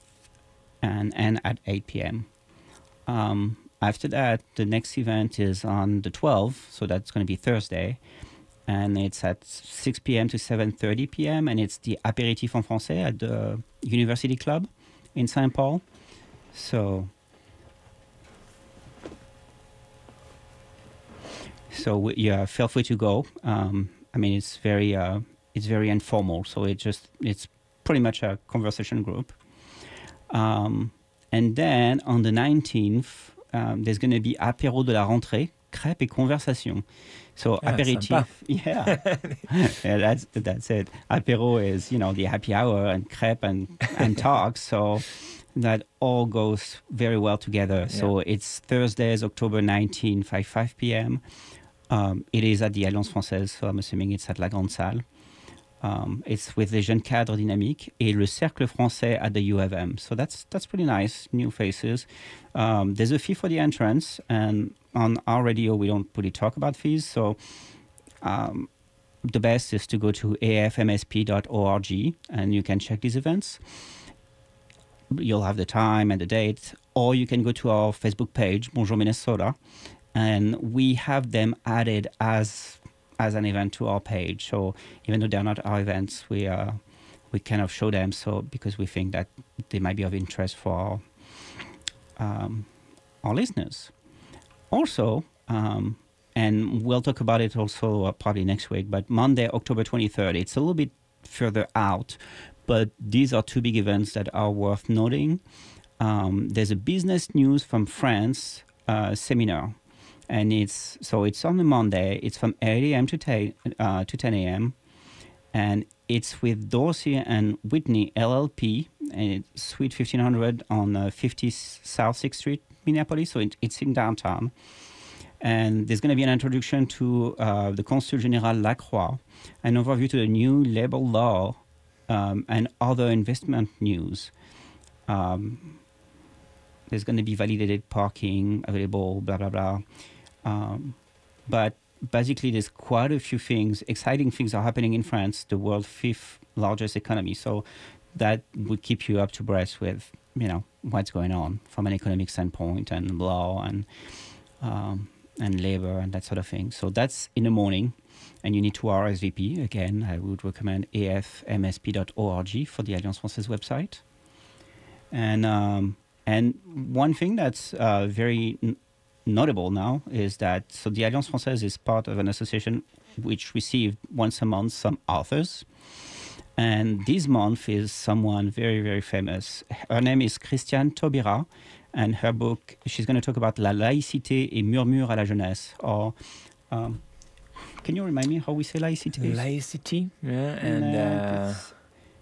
and end at eight p.m. Um, after that, the next event is on the twelfth, so that's going to be Thursday, and it's at six p.m. to seven thirty p.m. and it's the Apéritif en Français at the University Club in Saint Paul. So, so yeah, feel free to go. Um, I mean, it's very. Uh, It's very informal, so it just it's pretty much a conversation group. Um, and then on the nineteenth, um, there's going to be apéro de la rentrée, crêpes et conversation. So Ah, apéritif, sympa. yeah, yeah, that's that's it. Apéro is you know the happy hour, and crêpe and and talk. So that all goes very well together. So it's Thursdays, October nineteenth, at five p.m. Um, it is at the Alliance Française, so I'm assuming it's at La Grande Salle. Um, it's with les Jeunes Cadres Dynamiques et le Cercle Français at the U of M. So that's that's pretty nice, new faces. Um, there's a fee for the entrance, and on our radio we don't really talk about fees. So um, the best is to go to a f m s p dot org and you can check these events. You'll have the time and the date, or you can go to our Facebook page, Bonjour Minnesota, and we have them added as as an event to our page. So even though they're not our events, we uh, we kind of show them, so because we think that they might be of interest for our, um, our listeners. Also, um, and we'll talk about it also uh, probably next week, but Monday, October twenty-third, it's a little bit further out, but these are two big events that are worth noting. Um, there's a business news from France uh, seminar. And it's so it's on a Monday. It's from eight a.m. to ten uh, to ten a.m. and it's with Dorsey and Whitney L L P, and it's Suite fifteen hundred on uh, fifty South sixth Street, Minneapolis. So it, it's in downtown, and there's going to be an introduction to uh, the Consul Général Lacroix, an overview to the new labor law, um, and other investment news. Um, there's going to be validated parking available, blah blah blah. Um, but basically, there's quite a few things, exciting things are happening in France, the world's fifth largest economy. So that would keep you up to breath with, you know, what's going on from an economic standpoint and law and um, and labor and that sort of thing. So that's in the morning, and you need to R S V P. Again, I would recommend a f m s p dot org for the Alliance Française website. And um, and one thing that's uh, very n- notable now is that, so the Alliance Française is part of an association which received once a month some authors. And this month is someone very, very famous. Her name is Christiane Taubira, and her book, she's going to talk about La laïcité et murmure à la jeunesse. Or, um, can you remind me how we say laïcité? Laicity, yeah, and No, uh, it's-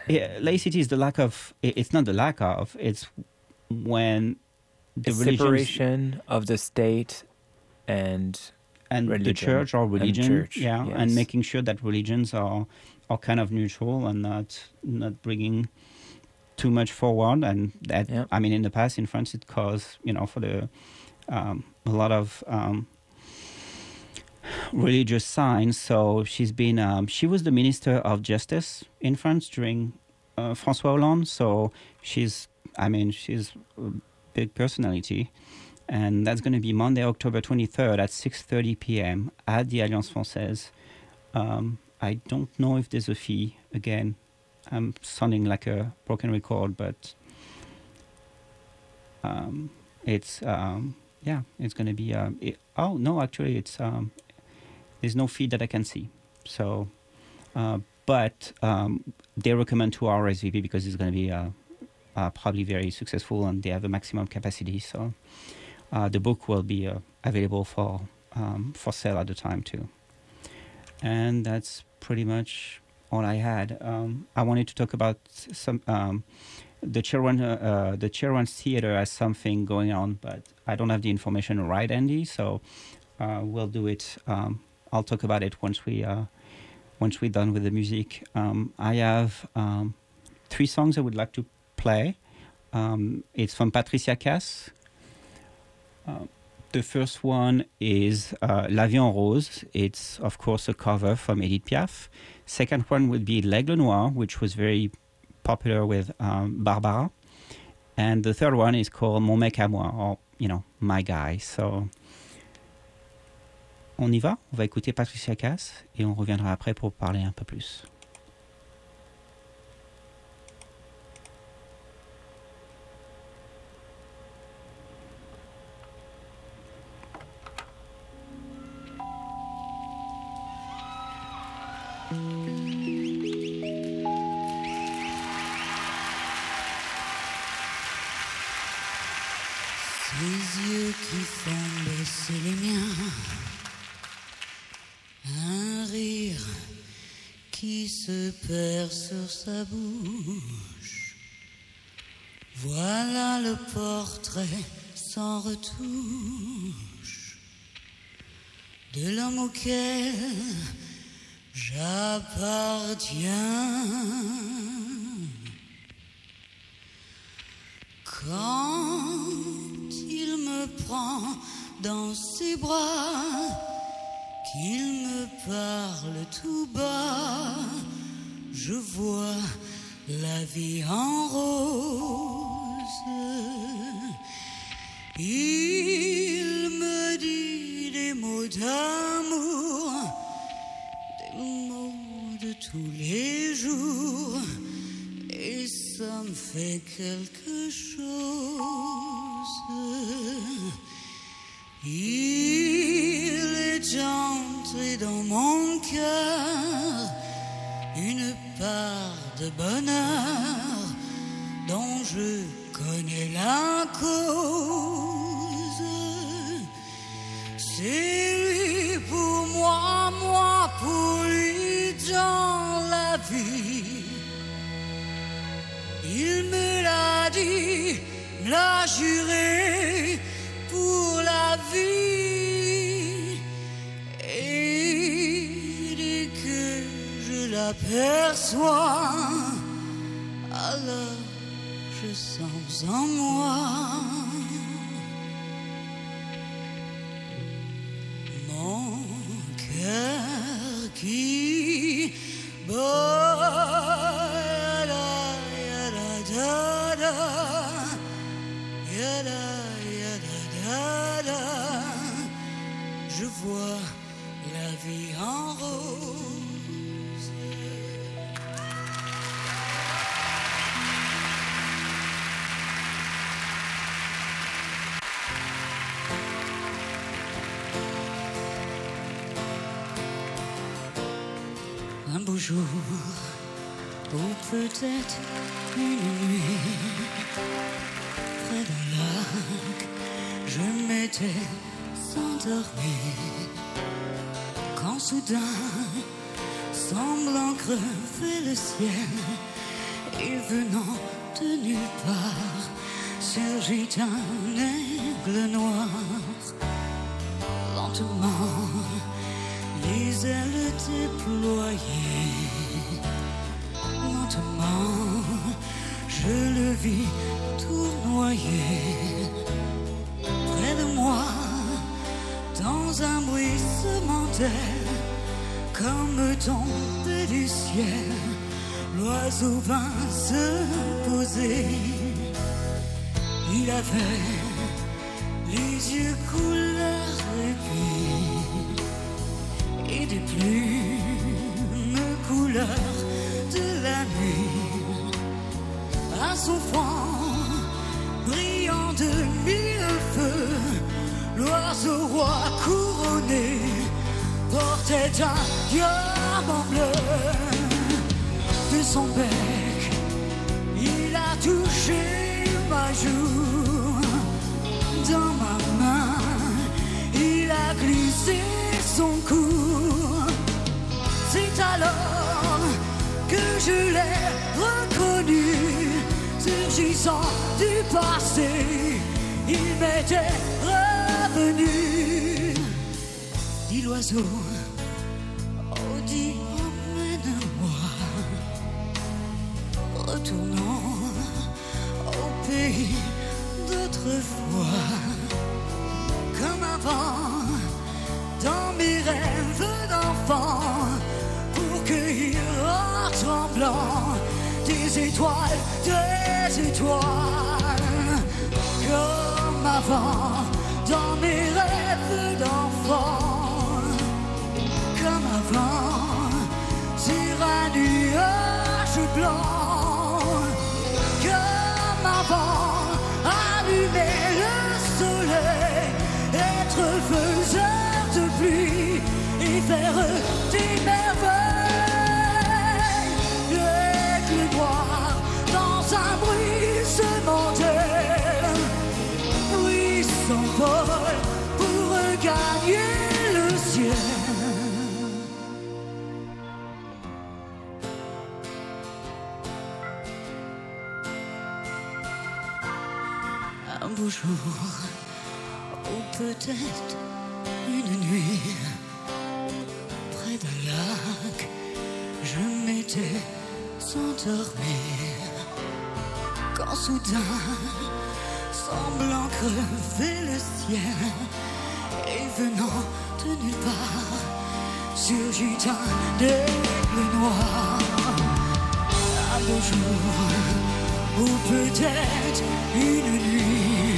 Yeah, laicity is the lack of. it- It's not the lack of. It's when the A religions separation of the state and and the religion church or and religion, church, yeah, yes. and making sure that religions are are kind of neutral and not not bringing too much forward. And that, Yeah. I mean, in the past in France, it caused, you know, for the um, a lot of um, religious signs. So she's been um, she was the Minister of Justice in France during uh, François Hollande. So she's, I mean, she's a big personality. And that's going to be Monday, October twenty-third at six thirty p.m. at the Alliance Française. Um, I don't know if there's a fee. Again, I'm sounding like a broken record, but um, it's, um, yeah, it's going to be, um, it, oh, no, actually, it's um, there's no fee that I can see. So, uh, but um, they recommend two hour S V P because it's going to be uh, uh, probably very successful and they have a maximum capacity. So. Uh, the book will be uh, available for um, for sale at the time too, and that's pretty much all I had. Um, I wanted to talk about some um, the children uh, uh, the children's theater has something going on, but I don't have the information right, Andy. So uh, we'll do it. Um, I'll talk about it once we uh, once we're done with the music. Um, I have um, three songs I would like to play. Um, it's from Patricia Cass. Uh, the first one is uh, La Vie en Rose. It's, of course, a cover from Edith Piaf. Second one would be L'Aigle Noir, which was very popular with um, Barbara. And the third one is called Mon mec à moi, or, you know, My Guy. So, on y va. On va écouter Patricia Cass et on reviendra après pour parler un peu plus. Ses yeux qui font baisser les miens, un rire qui se perd sur sa bouche. Voilà le portrait sans retouche de l'homme auquel j'appartiens. Quand il me prend dans ses bras, qu'il me parle tout bas, je vois la vie en rose. Il me dit des mots d'amour, des mots de tous les jours, et ça me fait quelque chose. Il est entré dans mon cœur une part de bonheur dont je connais la cause. C'est lui pour moi, moi pour lui dans la vie. Il me l'a dit, me l'a juré pour la vie. Et dès que je l'aperçois, alors je sens en moi mon cœur qui bat. Je vois la vie en rose. Un beau jour, ou peut-être une nuit, près d'un lac, je m'étais endormi, quand soudain, semblant crever le ciel, Et venant de nulle part, surgit un aigle noir. Lentement, les ailes déployées. Lentement, je le vis tournoyer. Près de moi, dans un bruissement d'air, comme tombé du ciel, l'oiseau vint se poser. Il avait les yeux couleur rubis et des plumes couleur de la nuit. À son front, brillant de mille feux, l'oiseau roi couronné portait un diamant bleu. De son bec, il a touché ma joue. Dans ma main, il a glissé son cou. C'est alors que je l'ai reconnu, surgissant du passé, il m'était revenu. Dit l'oiseau, oh dis, emmène-moi, retournons au pays d'autrefois. Comme avant, dans mes rêves d'enfant, pour cueillir en tremblant des étoiles, des étoiles. Comme avant, dans mes rêves d'enfant, comme avant, sur un nuage blanc. Comme avant, allumer le soleil, être faiseur de pluie et faire des merveilles. L'aigle noir dans un bruissement d'air, oui, s'envole pour regagner le ciel. Un beau jour, ou peut-être une nuit, près d'un lac, je m'étais endormi. Quand soudain, semblant crever le ciel, et venant de nulle part, surgit un aigle noir. Un beau jour, ou peut-être une nuit,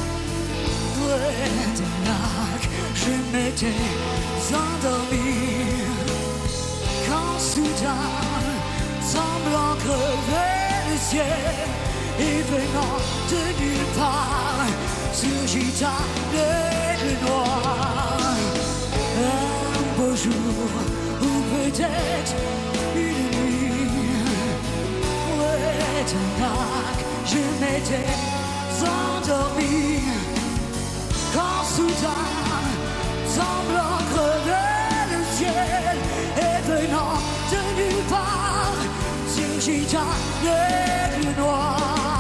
près d'un lac, je m'étais endormi. Quand soudain, semblant crever le ciel, et venant de nulle part, surgit un aigle noir. Un beau jour, ou peut-être une nuit, près d'un lac, je m'étais endormi. Quand soudain, semblant crever le ciel, et venant de nulle part, surgit un aigle noir.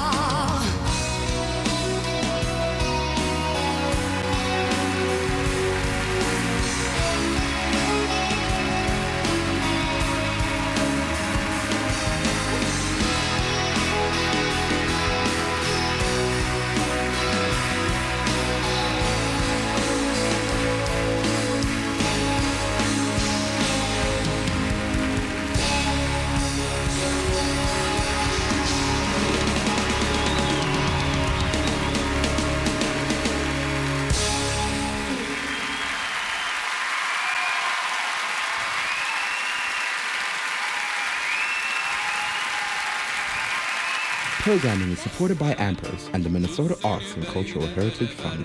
Programming is supported by Ampers and the Minnesota Arts and Cultural Heritage Fund.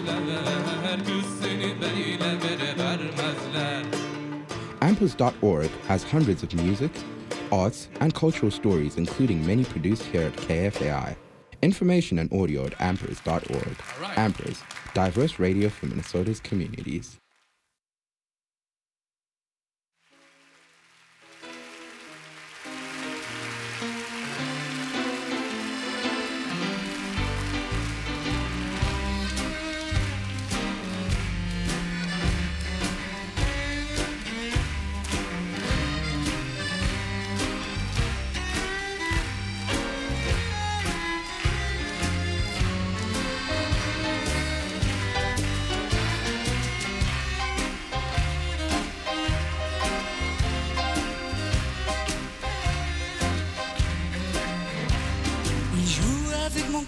Ampers dot org has hundreds of music, arts, and cultural stories, including many produced here at K F A I. Information and audio at Ampers dot org. Right. Ampers, diverse radio for Minnesota's communities.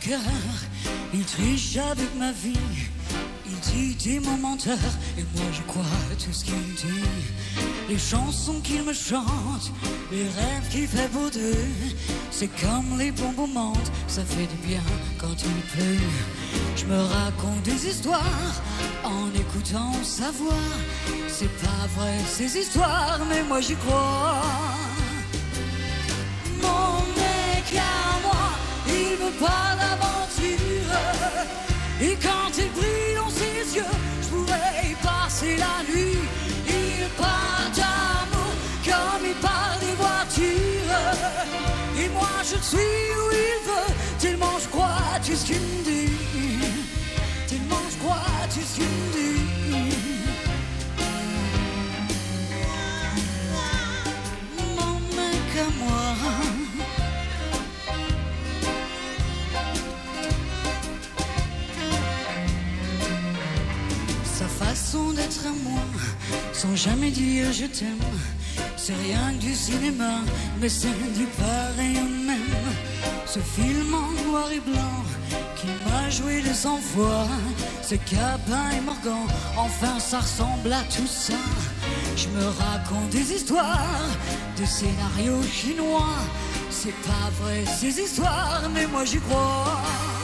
cœur, il triche avec ma vie. Il dit t'es mon menteur, et moi je crois tout ce qu'il dit. Les chansons qu'il me chante, les rêves qu'il fait beau d'eux, c'est comme les bonbons mentent, ça fait du bien quand il pleut. Je me raconte des histoires en écoutant sa voix. C'est pas vrai ces histoires, mais moi j'y crois. Mon mec à moi, il me parle d'aventure. Et quand il brille dans ses yeux, je pourrais y passer la nuit. Il parle d'amour comme il parle des voitures. Et moi je suis où il veut, tellement je crois tout ce qu'il me dit. Tellement je crois tout ce qu'il me dit. Mon mec à moi. Sa façon d'être à moi, sans jamais dire je t'aime, c'est rien que du cinéma, mais c'est du pareil au même. Ce film en noir et blanc qui m'a joué de cent fois, c'est Capin et Morgan, enfin ça ressemble à tout ça. Je me raconte des histoires, des scénarios chinois. C'est pas vrai ces histoires, mais moi j'y crois.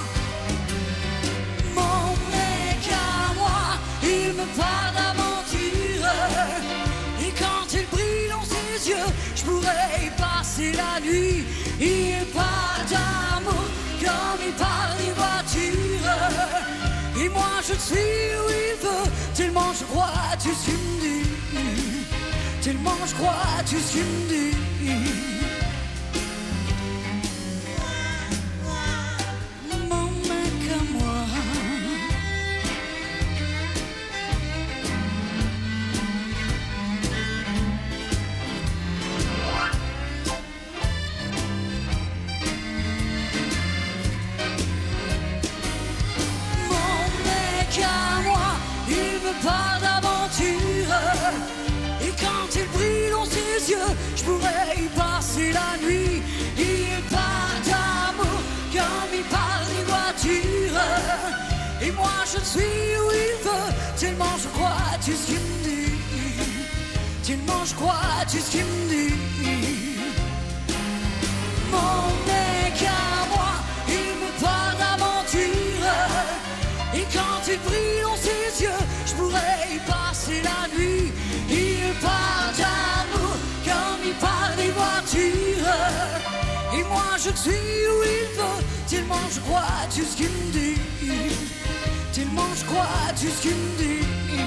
Mon mec à moi, il me parle d'aventure. Et quand il brille dans ses yeux, je pourrais y passer la nuit. Il parle d'amour comme il parle des voitures. Et moi je suis où il veut, tellement je crois tout ce qu'il me dit. Tellement je crois tout ce qu'il me dit. Mon mec à moi. Pas d'aventure. Et quand il brille dans ses yeux, je pourrais y passer la nuit. Il parle d'amour comme il parle des voitures. Et moi je suis où il veut, tellement je crois tout ce qu'il me dit. Tellement je crois tout ce qu'il me dit. Mon mec à moi, il me parle d'aventure. Et quand il brille dans ses yeux, je pourrais y passer la nuit. Il parle d'amour comme il parle des voitures. Et moi je suis où il veut, tellement je crois tout ce qu'il me dit. Tellement je crois tout ce qu'il me dit.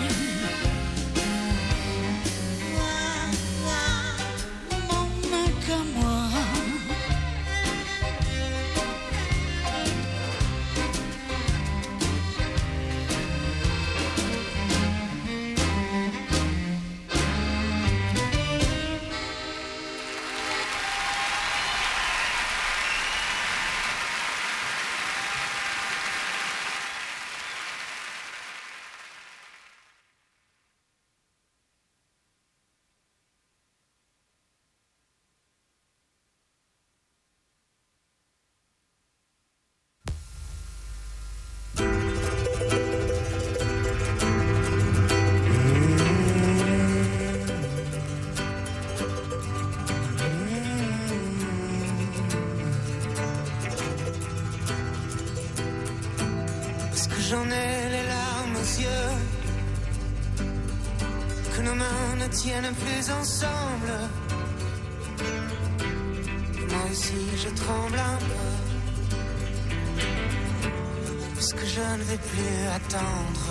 Mon mec à moi. J'en ai les larmes aux yeux, que nos mains ne tiennent plus ensemble. Moi aussi je tremble un peu, parce que je ne vais plus attendre.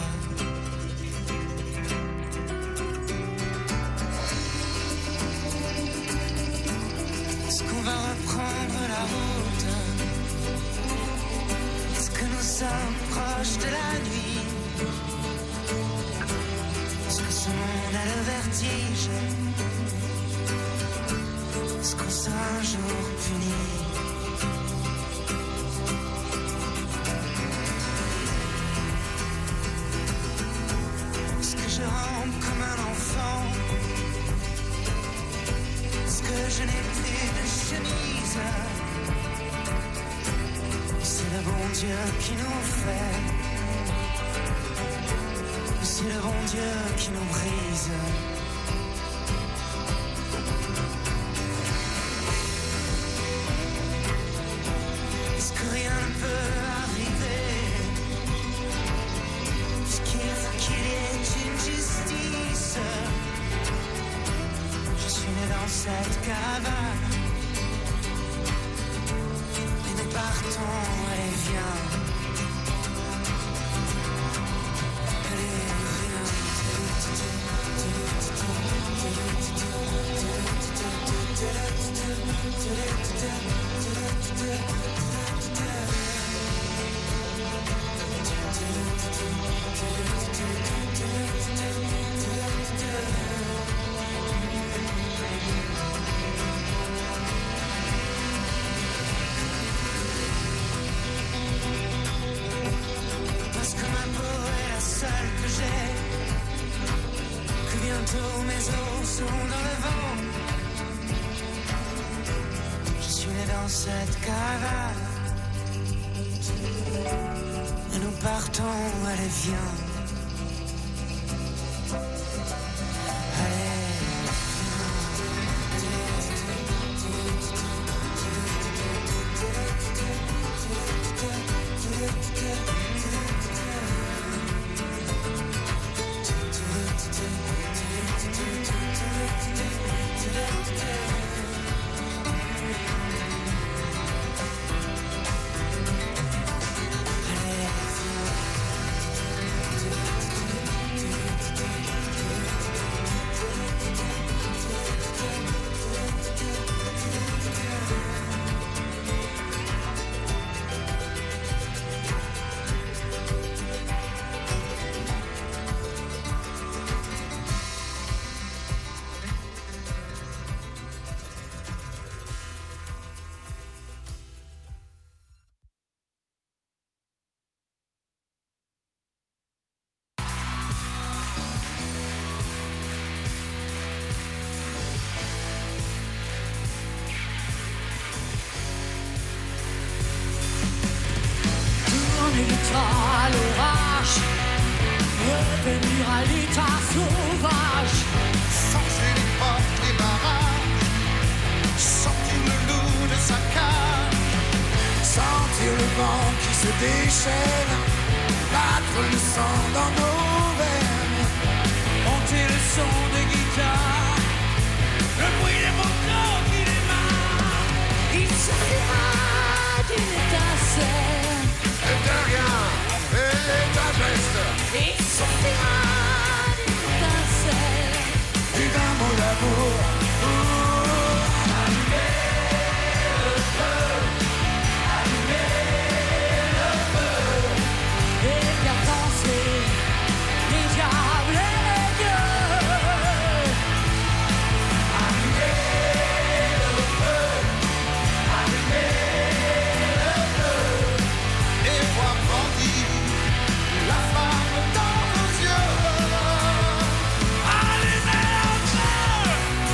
Est-ce qu'on va reprendre la route? Est-ce que nous sommes proches de la nuit? Est-ce que ce monde a le vertige? Est-ce qu'on sera un jour puni? Est-ce que je rampe comme un enfant? Est-ce que je n'ai plus de chemise? C'est le bon Dieu qui nous fait. Ou c'est le bon Dieu qui nous brise. Est-ce que rien ne peut arriver? Puisqu'il faut qu'il y ait une justice. Je suis né dans cette cabane. Et nous partons, allez viens. Parce que ma peau est la seule que j'ai, que bientôt mes os sont dans le vent. Je suis né dans cette caravane. Et nous partons, allez viens. À l'orage, revenir à l'état sauvage, changer les portes, les barrages, sortir le loup de sa cage, sentir le vent qui se déchaîne, battre le sang dans nos veines, monter le son de guitare, le bruit des motos qui démarrent. Il suffira d'une étincelle et de rien, et d'un geste. Il suffira d'une étincelle et d'un mot d'amour pour allumer le feu, allumer le feu et faire danser les diables et les dieux. Allumer le feu, allumer le feu et voir grandir la flamme dans vos yeux. Allumer le feu.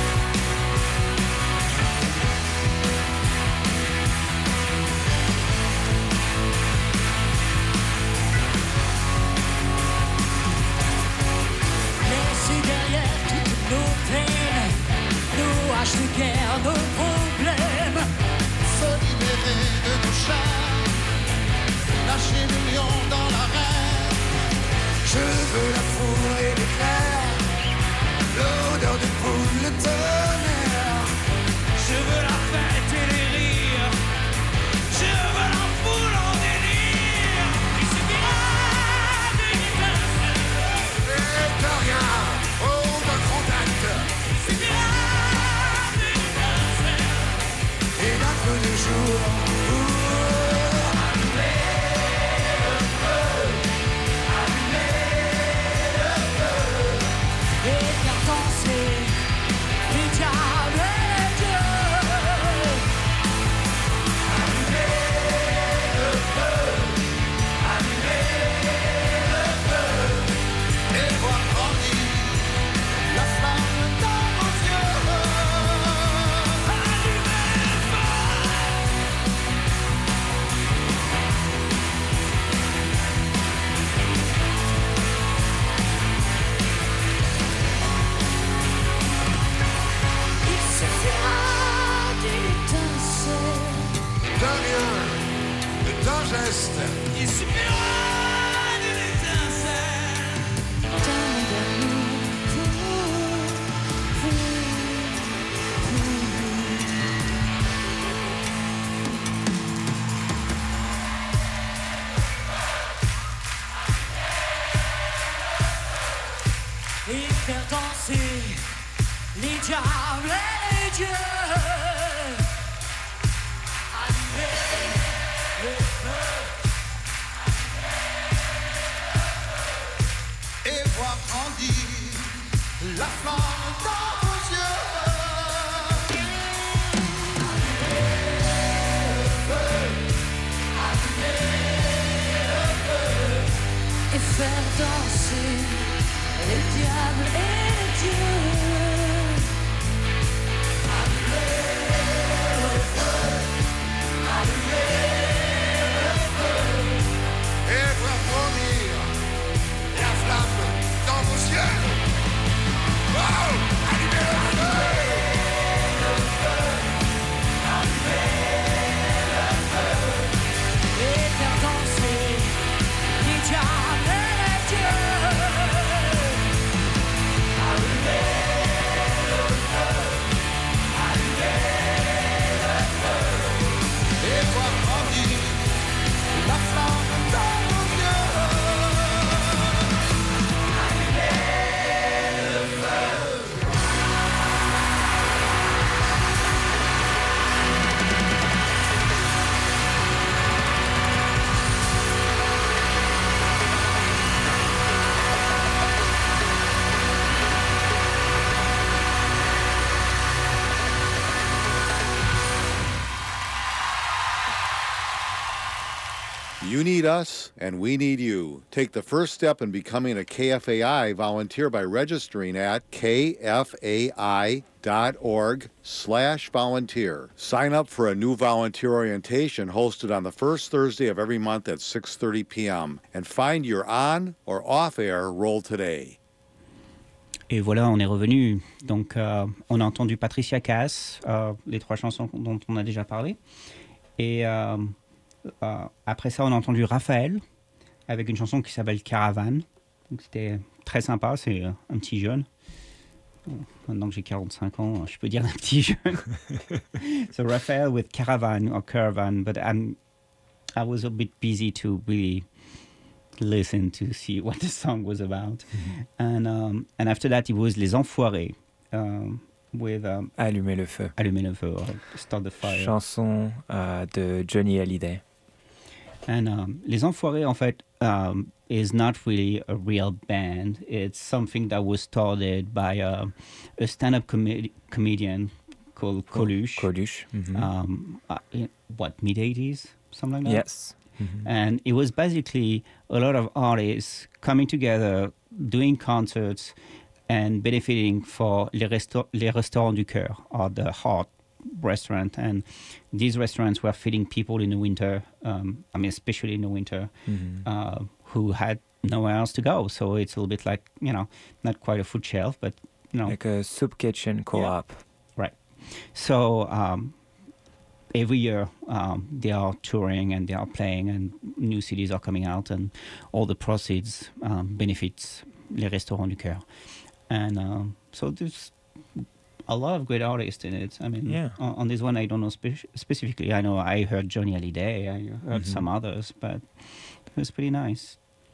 Laissez derrière toutes nos peines, nos haches de guerre, nos problèmes, Se libérer de nos chaînes, lâcher le lion dans l'arène. je veux la foudre et l'éclair, l'odeur de poule, le tonnerre. Je veux la fête et les rires, je veux la foule en délire. Il suffira d'une étincelle Et de rien, oh d'un contact, il suffira d'une étincelle et d'un peu de jour pour allumer le feu, allumer le feu et faire danser les diables et les dieux. Allumer le feu, allumer le feu et voir grandir la flamme dans vos yeux. allumer le feu. geste, il suffira d'une étincelle. Et faire danser les diables et les dieux. Allumer le feu. Et voir grandir la flamme dans vos yeux. Allumer le feu, allumer le feu. Et faire danser les diables et les dieux. Allumer le feu, allumer le feu. Et voir grandir la flamme dans vos yeux. Wow! Allumer le feu, le feu, allumer le feu. Et faire danser les diables et les dieux. Et voir grandir la flamme dans vos yeux. Allumer le feu. You need us, and we need you. Take the first step in becoming a K F A I volunteer by registering at kfai.org slash volunteer. Sign up for a new volunteer orientation hosted on the first Thursday of every month at six thirty p.m. And find your on or off-air role today. Et voilà, on est revenu. Donc, euh, on a entendu Patricia Cass, euh, les trois chansons dont on a déjà parlé. Et euh, euh, après ça, on a entendu Raphaël avec une chanson qui s'appelle Caravane. Donc, c'était très sympa, c'est euh, un petit jeune. Maintenant que j'ai quarante-cinq ans, je peux dire un petit jeune. So Raphaël with Caravan or Caravan, but I'm, I was a bit busy to really listen to see what the song was about. Mm-hmm. And um, and after that, it was Les Enfoirés um, with um, Allumer le feu. Allumer le feu, or Start the Fire. Chanson uh, de Johnny Hallyday. And um, Les Enfoirés, en fait, um, is not really a real band. It's something that was started by uh, a stand-up com- comedian called Coluche. Coluche. Mm-hmm. Um, uh, in, what, mid-eighties? Something like that? Yes. Mm-hmm. And it was basically a lot of artists coming together, doing concerts, and benefiting for les, resto- les restaurants du cœur, or the heart restaurant. And these restaurants were feeding people in the winter, um, I mean, especially in the winter, mm-hmm. uh, who had nowhere else to go. So it's a little bit like, you know, not quite a food shelf, but, you know. Like a soup kitchen co-op. Yeah. Right. So um, every year um, they are touring and they are playing and new C Ds are coming out and all the proceeds um, benefits les restaurants du cœur. And um, so there's a lot of great artists in it. I mean, yeah. on, on this one I don't know spe- specifically. I know I heard Johnny Hallyday, I heard mm-hmm. some others, but it was pretty nice.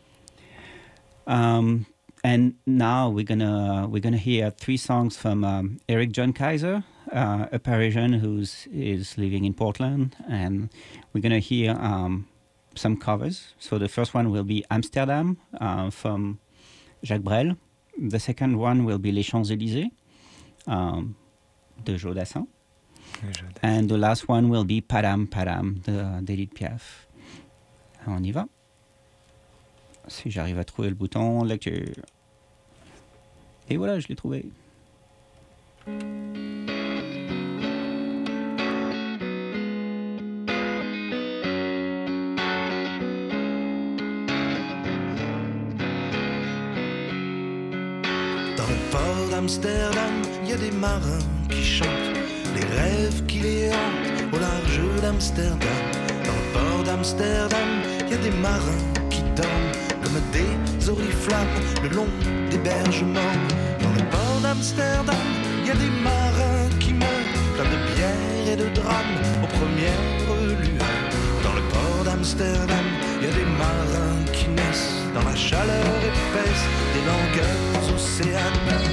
Um, and now we're gonna we're gonna hear three songs from um, Eric John Kaiser, uh, a Parisian who's is living in Portland, and we're gonna hear um, some covers. So the first one will be Amsterdam uh, from Jacques Brel. The second one will be Les Champs-Élysées um, de Joe Dassin. And the last one will be Padam Padam de d'Edith Piaf. On y va. Si j'arrive à trouver le bouton lecture. Et voilà, je l'ai trouvé. Dans le port d'Amsterdam, il y a des marins qui chantent les rêves qui les hantent au large d'Amsterdam. Dans le port d'Amsterdam, d'Amsterdam, il y a des marins qui dorment comme des oriflammes le long des bergements. Dans le port d'Amsterdam, il y a des marins qui meurent, plein de bière et de drames aux premières lueurs. Dans le port d'Amsterdam, il y a des marins qui naissent dans la chaleur épaisse des langueurs océanes.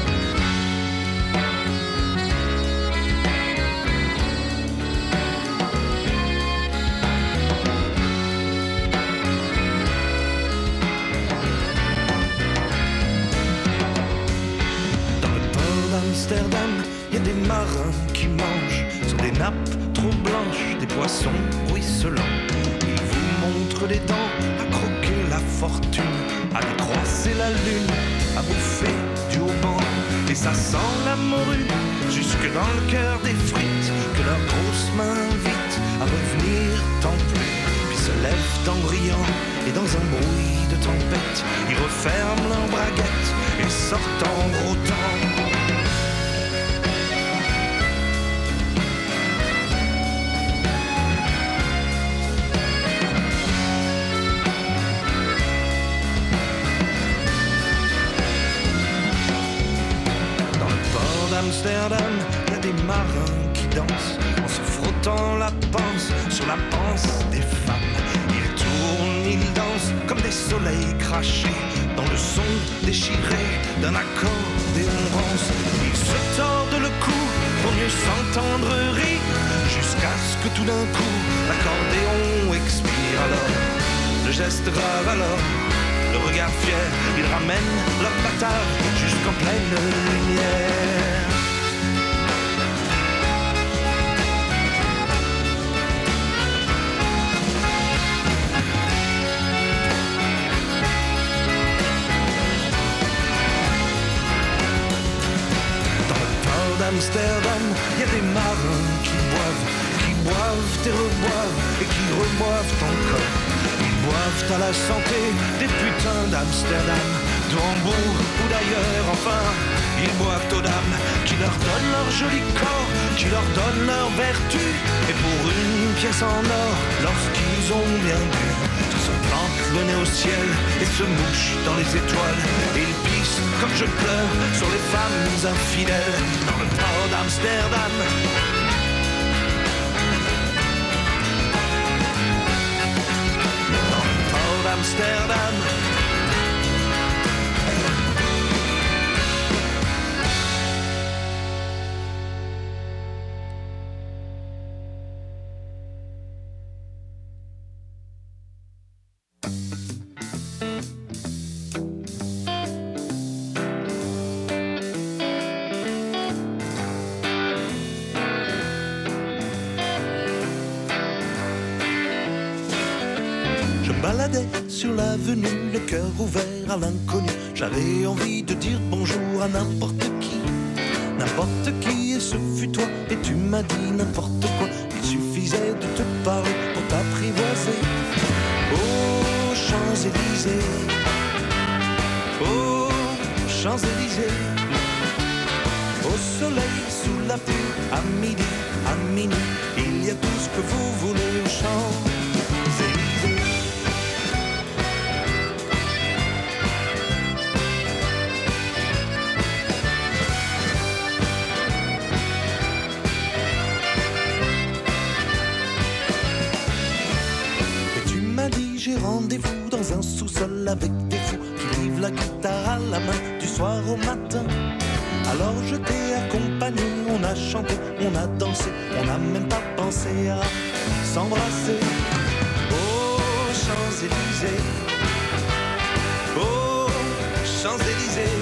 Amsterdam, il y a des marins qui mangent sur des nappes trop blanches, des poissons ruisselants. Ils vous montrent les dents à croquer la fortune, à décroiser la lune, à bouffer du haubans. Et ça sent la morue jusque dans le cœur des frites que leurs grosses mains invitent à revenir tant plus. Puis se lèvent en riant et dans un bruit de tempête, ils referment leurs braguettes et sortent en gros temps. Amsterdam, il y a des marins qui dansent en se frottant la panse sur la panse des femmes. Ils tournent, ils dansent comme des soleils crachés dans le son déchiré d'un accordéon rance. Ils se tordent le cou pour mieux s'entendre rire jusqu'à ce que tout d'un coup l'accordéon expire. Alors le geste grave, alors le regard fier, ils ramènent leur bâtard jusqu'en pleine lumière. Amsterdam, il y a des marins qui boivent, qui boivent et reboivent et qui reboivent encore. Ils boivent à la santé des putains d'Amsterdam, de Hambourg ou d'ailleurs, enfin. Ils boivent aux dames qui leur donnent leur joli corps, qui leur donnent leur vertu. Et pour une pièce en or, lorsqu'ils ont bien bu, ils se plantent le nez au ciel et se mouchent dans les étoiles. Et ils pissent comme je pleure sur les femmes infidèles dans le port d'Amsterdam. Dans le port d'Amsterdam. Baladais sur l'avenue, le cœur ouvert à l'inconnu. J'avais envie de dire bonjour à n'importe qui, n'importe qui, et ce fut toi. Et tu m'as dit n'importe quoi, il suffisait de te parler pour t'apprivoiser. Oh, Champs-Élysées, oh, Champs-Élysées, au soleil, sous la pluie, à midi, à minuit, il y a tout ce que vous voulez aux Champs-Élysées. J'ai rendez-vous dans un sous-sol avec des fous qui vivent la guitare à la main du soir au matin. Alors je t'ai accompagné, on a chanté, on a dansé, on n'a même pas pensé à s'embrasser. Oh, Champs-Élysées, oh, Champs-Élysées,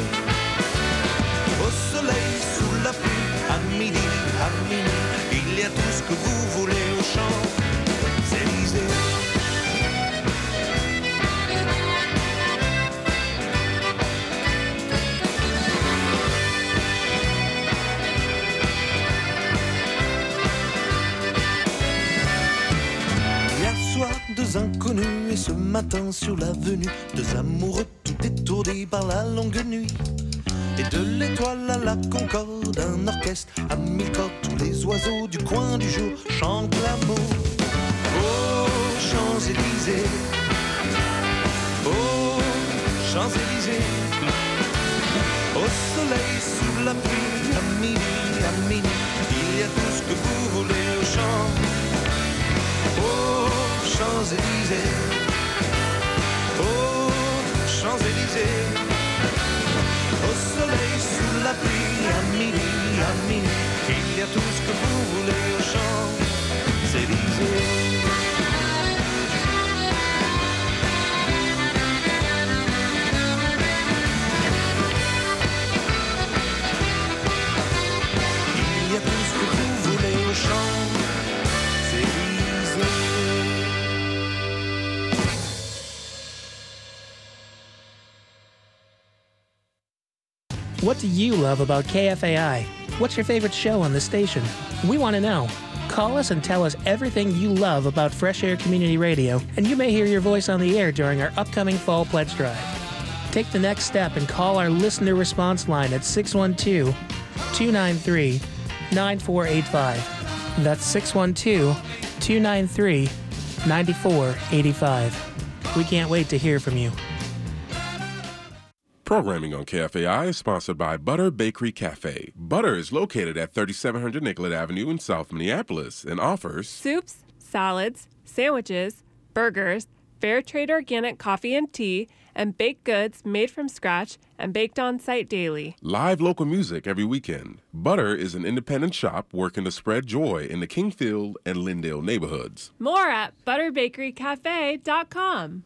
au soleil, sous la pluie, à midi, à minuit, il y a tout ce que vous voulez aux Champs-Élysées. Deux inconnus et ce matin sur l'avenue, deux amoureux tout étourdis par la longue nuit. Et de l'étoile à la concorde, un orchestre à mille cordes, tous les oiseaux du coin du jour chantent l'amour. Oh, Champs-Élysées, aux Champs-Élysées, au soleil, sous la pluie, à midi, à midi, il y a tout ce que vous voulez aux champs, aux Champs-Élysées, aux Champs-Élysées, au soleil, sous la pluie, à midi, à midi, il y a tout ce que vous voulez aux Champs-Élysées. What do you love about K F A I? What's your favorite show on the station? We want to know. Call us and tell us everything you love about Fresh Air Community Radio, and you may hear your voice on the air during our upcoming Fall Pledge Drive. Take the next step and call our listener response line at six one two, two nine three, nine four eight five. That's six one two, two nine three, nine four eight five. We can't wait to hear from you. Programming on K F A I is sponsored by Butter Bakery Cafe. Butter is located at thirty-seven hundred Nicollet Avenue in South Minneapolis and offers soups, salads, sandwiches, burgers, fair trade organic coffee and tea, and baked goods made from scratch and baked on site daily. Live local music every weekend. Butter is an independent shop working to spread joy in the Kingfield and Lindale neighborhoods. More at butter bakery cafe dot com.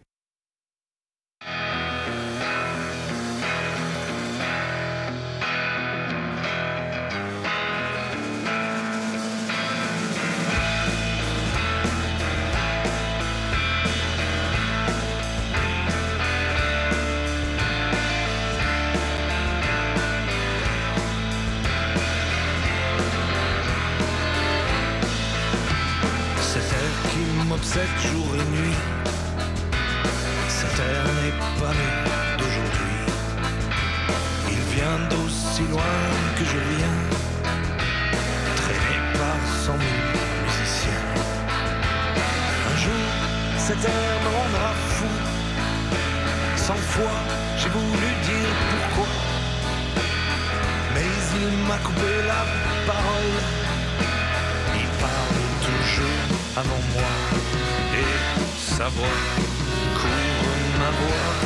M'obsède jour et nuit. Cette terre n'est pas née d'aujourd'hui. Il vient d'aussi loin que je viens, traîné par cent mille musiciens. Un jour, cette terre me rendra fou. Cent fois, j'ai voulu dire pourquoi, mais il m'a coupé la parole. Il parle toujours avant moi, et sa voix couvre ma voix.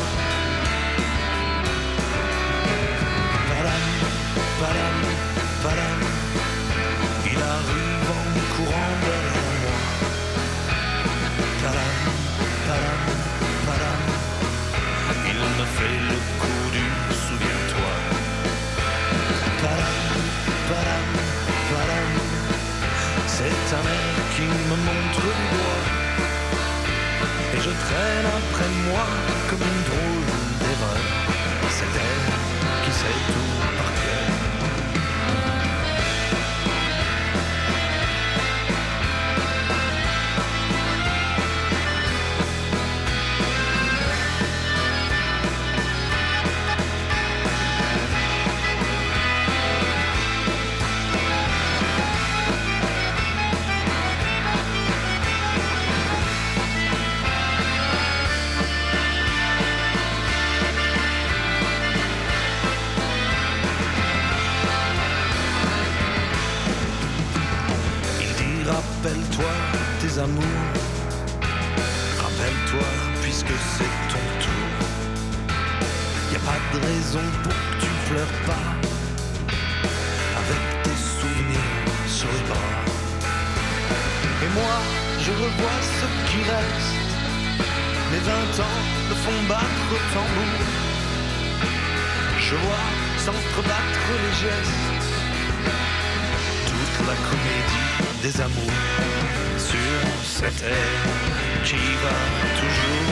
Padam, padam, padam, il arrive en courant derrière moi. Padam, padam, padam, il me fait le coup du souviens-toi. Padam, padam, padam, c'est un air qui me montre du doigt, et je traîne après moi comme une drôle d'erreur. C'est elle qui sait tout par cœur. Rappelle-toi tes amours, rappelle-toi puisque c'est ton tour. Y a pas de raison pour que tu pleures pas, avec tes souvenirs sur les bras. Et moi, je revois ce qui reste, mes vingt ans me font battre au tambour. Je vois s'entrebattre les gestes, toute la comédie des amours sur cette terre qui va toujours.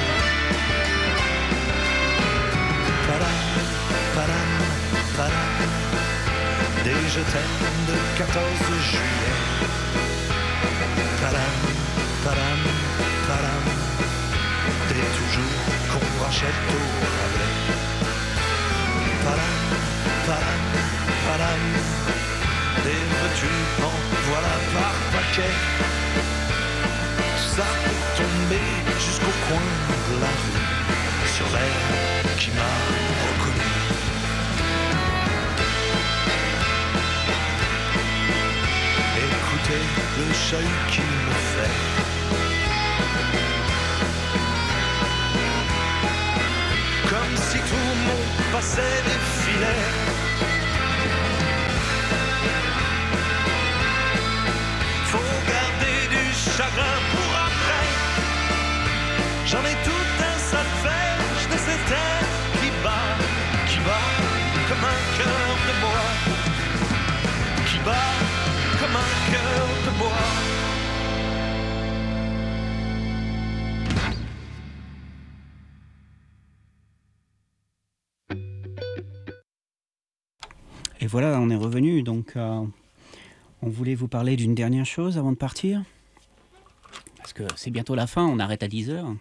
Padam, padam, padam, des je t'aime de quatorze juillet. Padam, padam, padam, des toujours qu'on rachète au rabais. Padam, padam, padam, des veux-tu en voilà par paquet. Tout ça pour tomber jusqu'au coin de la rue, sur elle qui m'a reconnu. Écoutez le chahut qu'il me fait. Comme si tout mon passé défilait. Faut garder du chagrin pour après. J'en ai tout un solfège de cette air qui bat, qui bat comme un cœur de bois, qui bat comme un cœur de bois. Et voilà, on est revenu. Donc, euh, on voulait vous parler d'une dernière chose avant de partir. Parce que c'est bientôt la fin, on arrête à dix heures.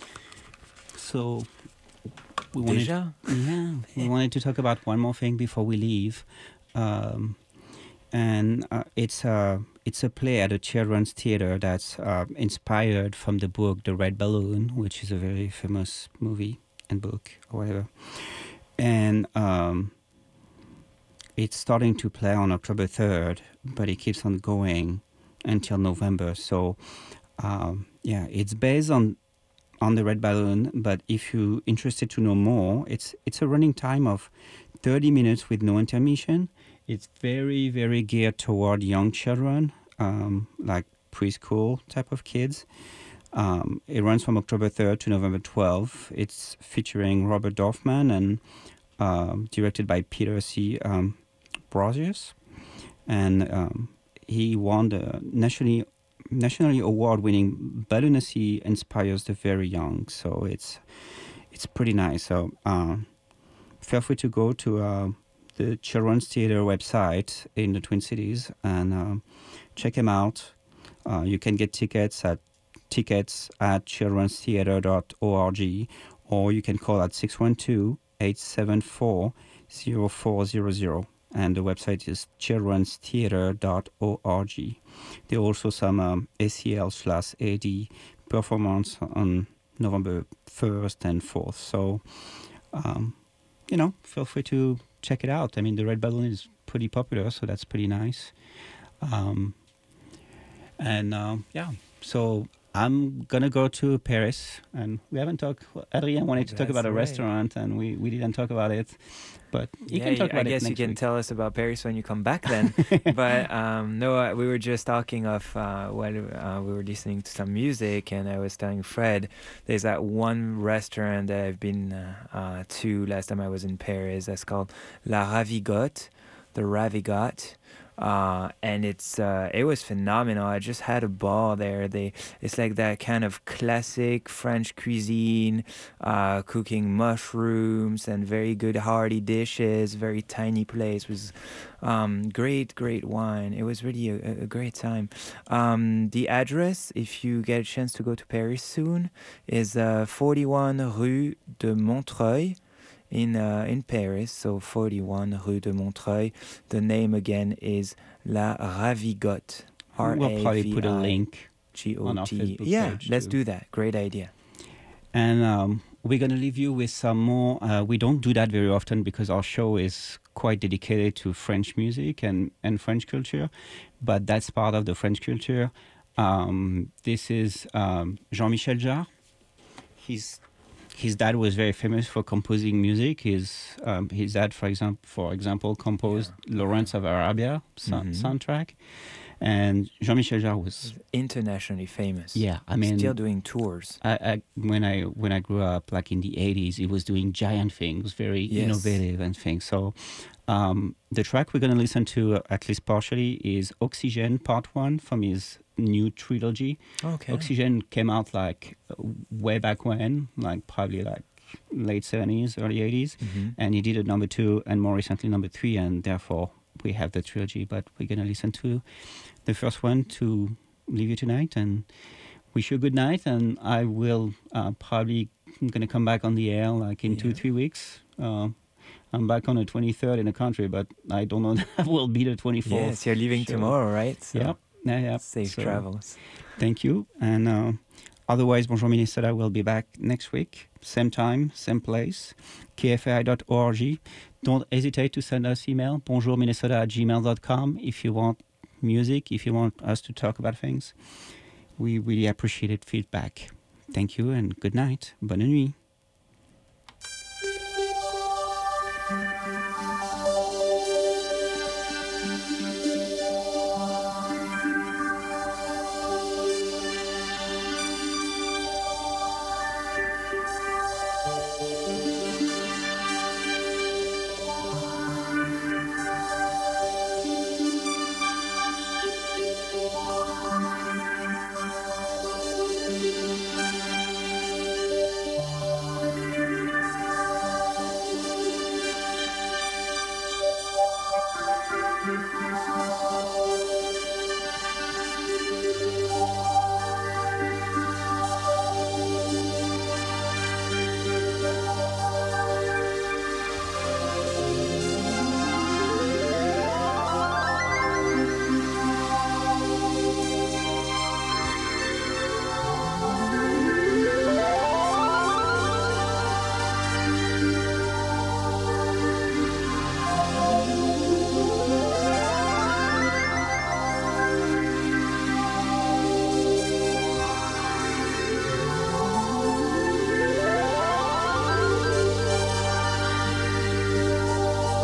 So, we wanted, Déjà? Yeah, we wanted to talk about one more thing before we leave. Um, and uh, it's, a, it's a play at a children's theater that's uh, inspired from the book The Red Balloon, which is a very famous movie and book or whatever. And um, it's starting to play on October third, but it keeps on going until November. So, um, yeah, it's based on on the Red Balloon, but if you're interested to know more, it's it's a running time of thirty minutes with no intermission. It's very, very geared toward young children, um, like preschool type of kids. Um, it runs from October third to November twelfth. It's featuring Robert Dorfman and um, directed by Peter C. Um, Brosius. And um, he won the nationally nationally award-winning Balloonacy Inspires the Very Young. So it's it's pretty nice. So uh, feel free to go to uh, the Children's Theater website in the Twin Cities and uh, check them out. Uh, you can get tickets at tickets at children's theater dot org, or you can call at six one two, eight seven four, zero four zero zero. And the website is children's theater dot org. There are also some um, A C L slash A D performance on November first and fourth. So, um, you know, feel free to check it out. I mean, the Red Balloon is pretty popular, so that's pretty nice. Um, and, uh, yeah, so I'm going to go to Paris. And we haven't talked, Adrien wanted to That's talk about a right. restaurant, and we, we didn't talk about it. But you yeah, can talk I about it guess next you can week. tell us about Paris when you come back then. But um, no, uh, we were just talking of uh, while uh, we were listening to some music, and I was telling Fred, there's that one restaurant that I've been uh, uh, to last time I was in Paris. That's called La Ravigotte, the Ravigotte. Uh, and it's uh, it was phenomenal. I just had a ball there. They it's like that kind of classic French cuisine, uh, cooking mushrooms and very good hearty dishes. Very tiny place with um, great great wine. It was really a, a great time. Um, the address, if you get a chance to go to Paris soon, is uh, forty-one Rue de Montreuil. In uh, in Paris, so forty-one Rue de Montreuil. The name again is La Ravigotte. R A V I G O T. We'll probably put a link on our Facebook Yeah, page let's too. do that. Great idea. And um, we're going to leave you with some more. Uh, we don't do that very often because our show is quite dedicated to French music and, and French culture, but that's part of the French culture. Um, this is um, Jean-Michel Jarre. He's His dad was very famous for composing music. His um, his dad, for example, for example, composed yeah. Lawrence of Arabia so- Mhm. soundtrack, and Jean-Michel Jarre was Internationally famous. yeah. I mean, still doing tours. I, I, when I when I grew up, like in the eighties, he was doing giant things, very Yes. innovative and things. So, um, the track we're going to listen to, uh, at least partially, is Oxygène Part One from his new trilogy. Okay. Oxygène came out like way back when, like probably like late seventies, early eighties, Mhm. and he did a number two and more recently number three, and therefore we have the trilogy. But we're gonna listen to the first one to leave you tonight and wish you a good night. And I will uh, probably I'm gonna come back on the air like in Yeah. two three weeks. Uh, I'm back on the twenty-third in the country, but I don't know that will be the twenty-fourth. Yes, you're leaving Sure. tomorrow, right? So Yep. Yeah, yeah. Safe So, travels. Thank you. And uh, Otherwise, Bonjour Minnesota will be back next week, same time, same place, k f a i dot org. Don't hesitate to send us email, bonjourminnesota at gmail dot com, if you want music, if you want us to talk about things. We really appreciate feedback. Thank you and good night. Bonne nuit.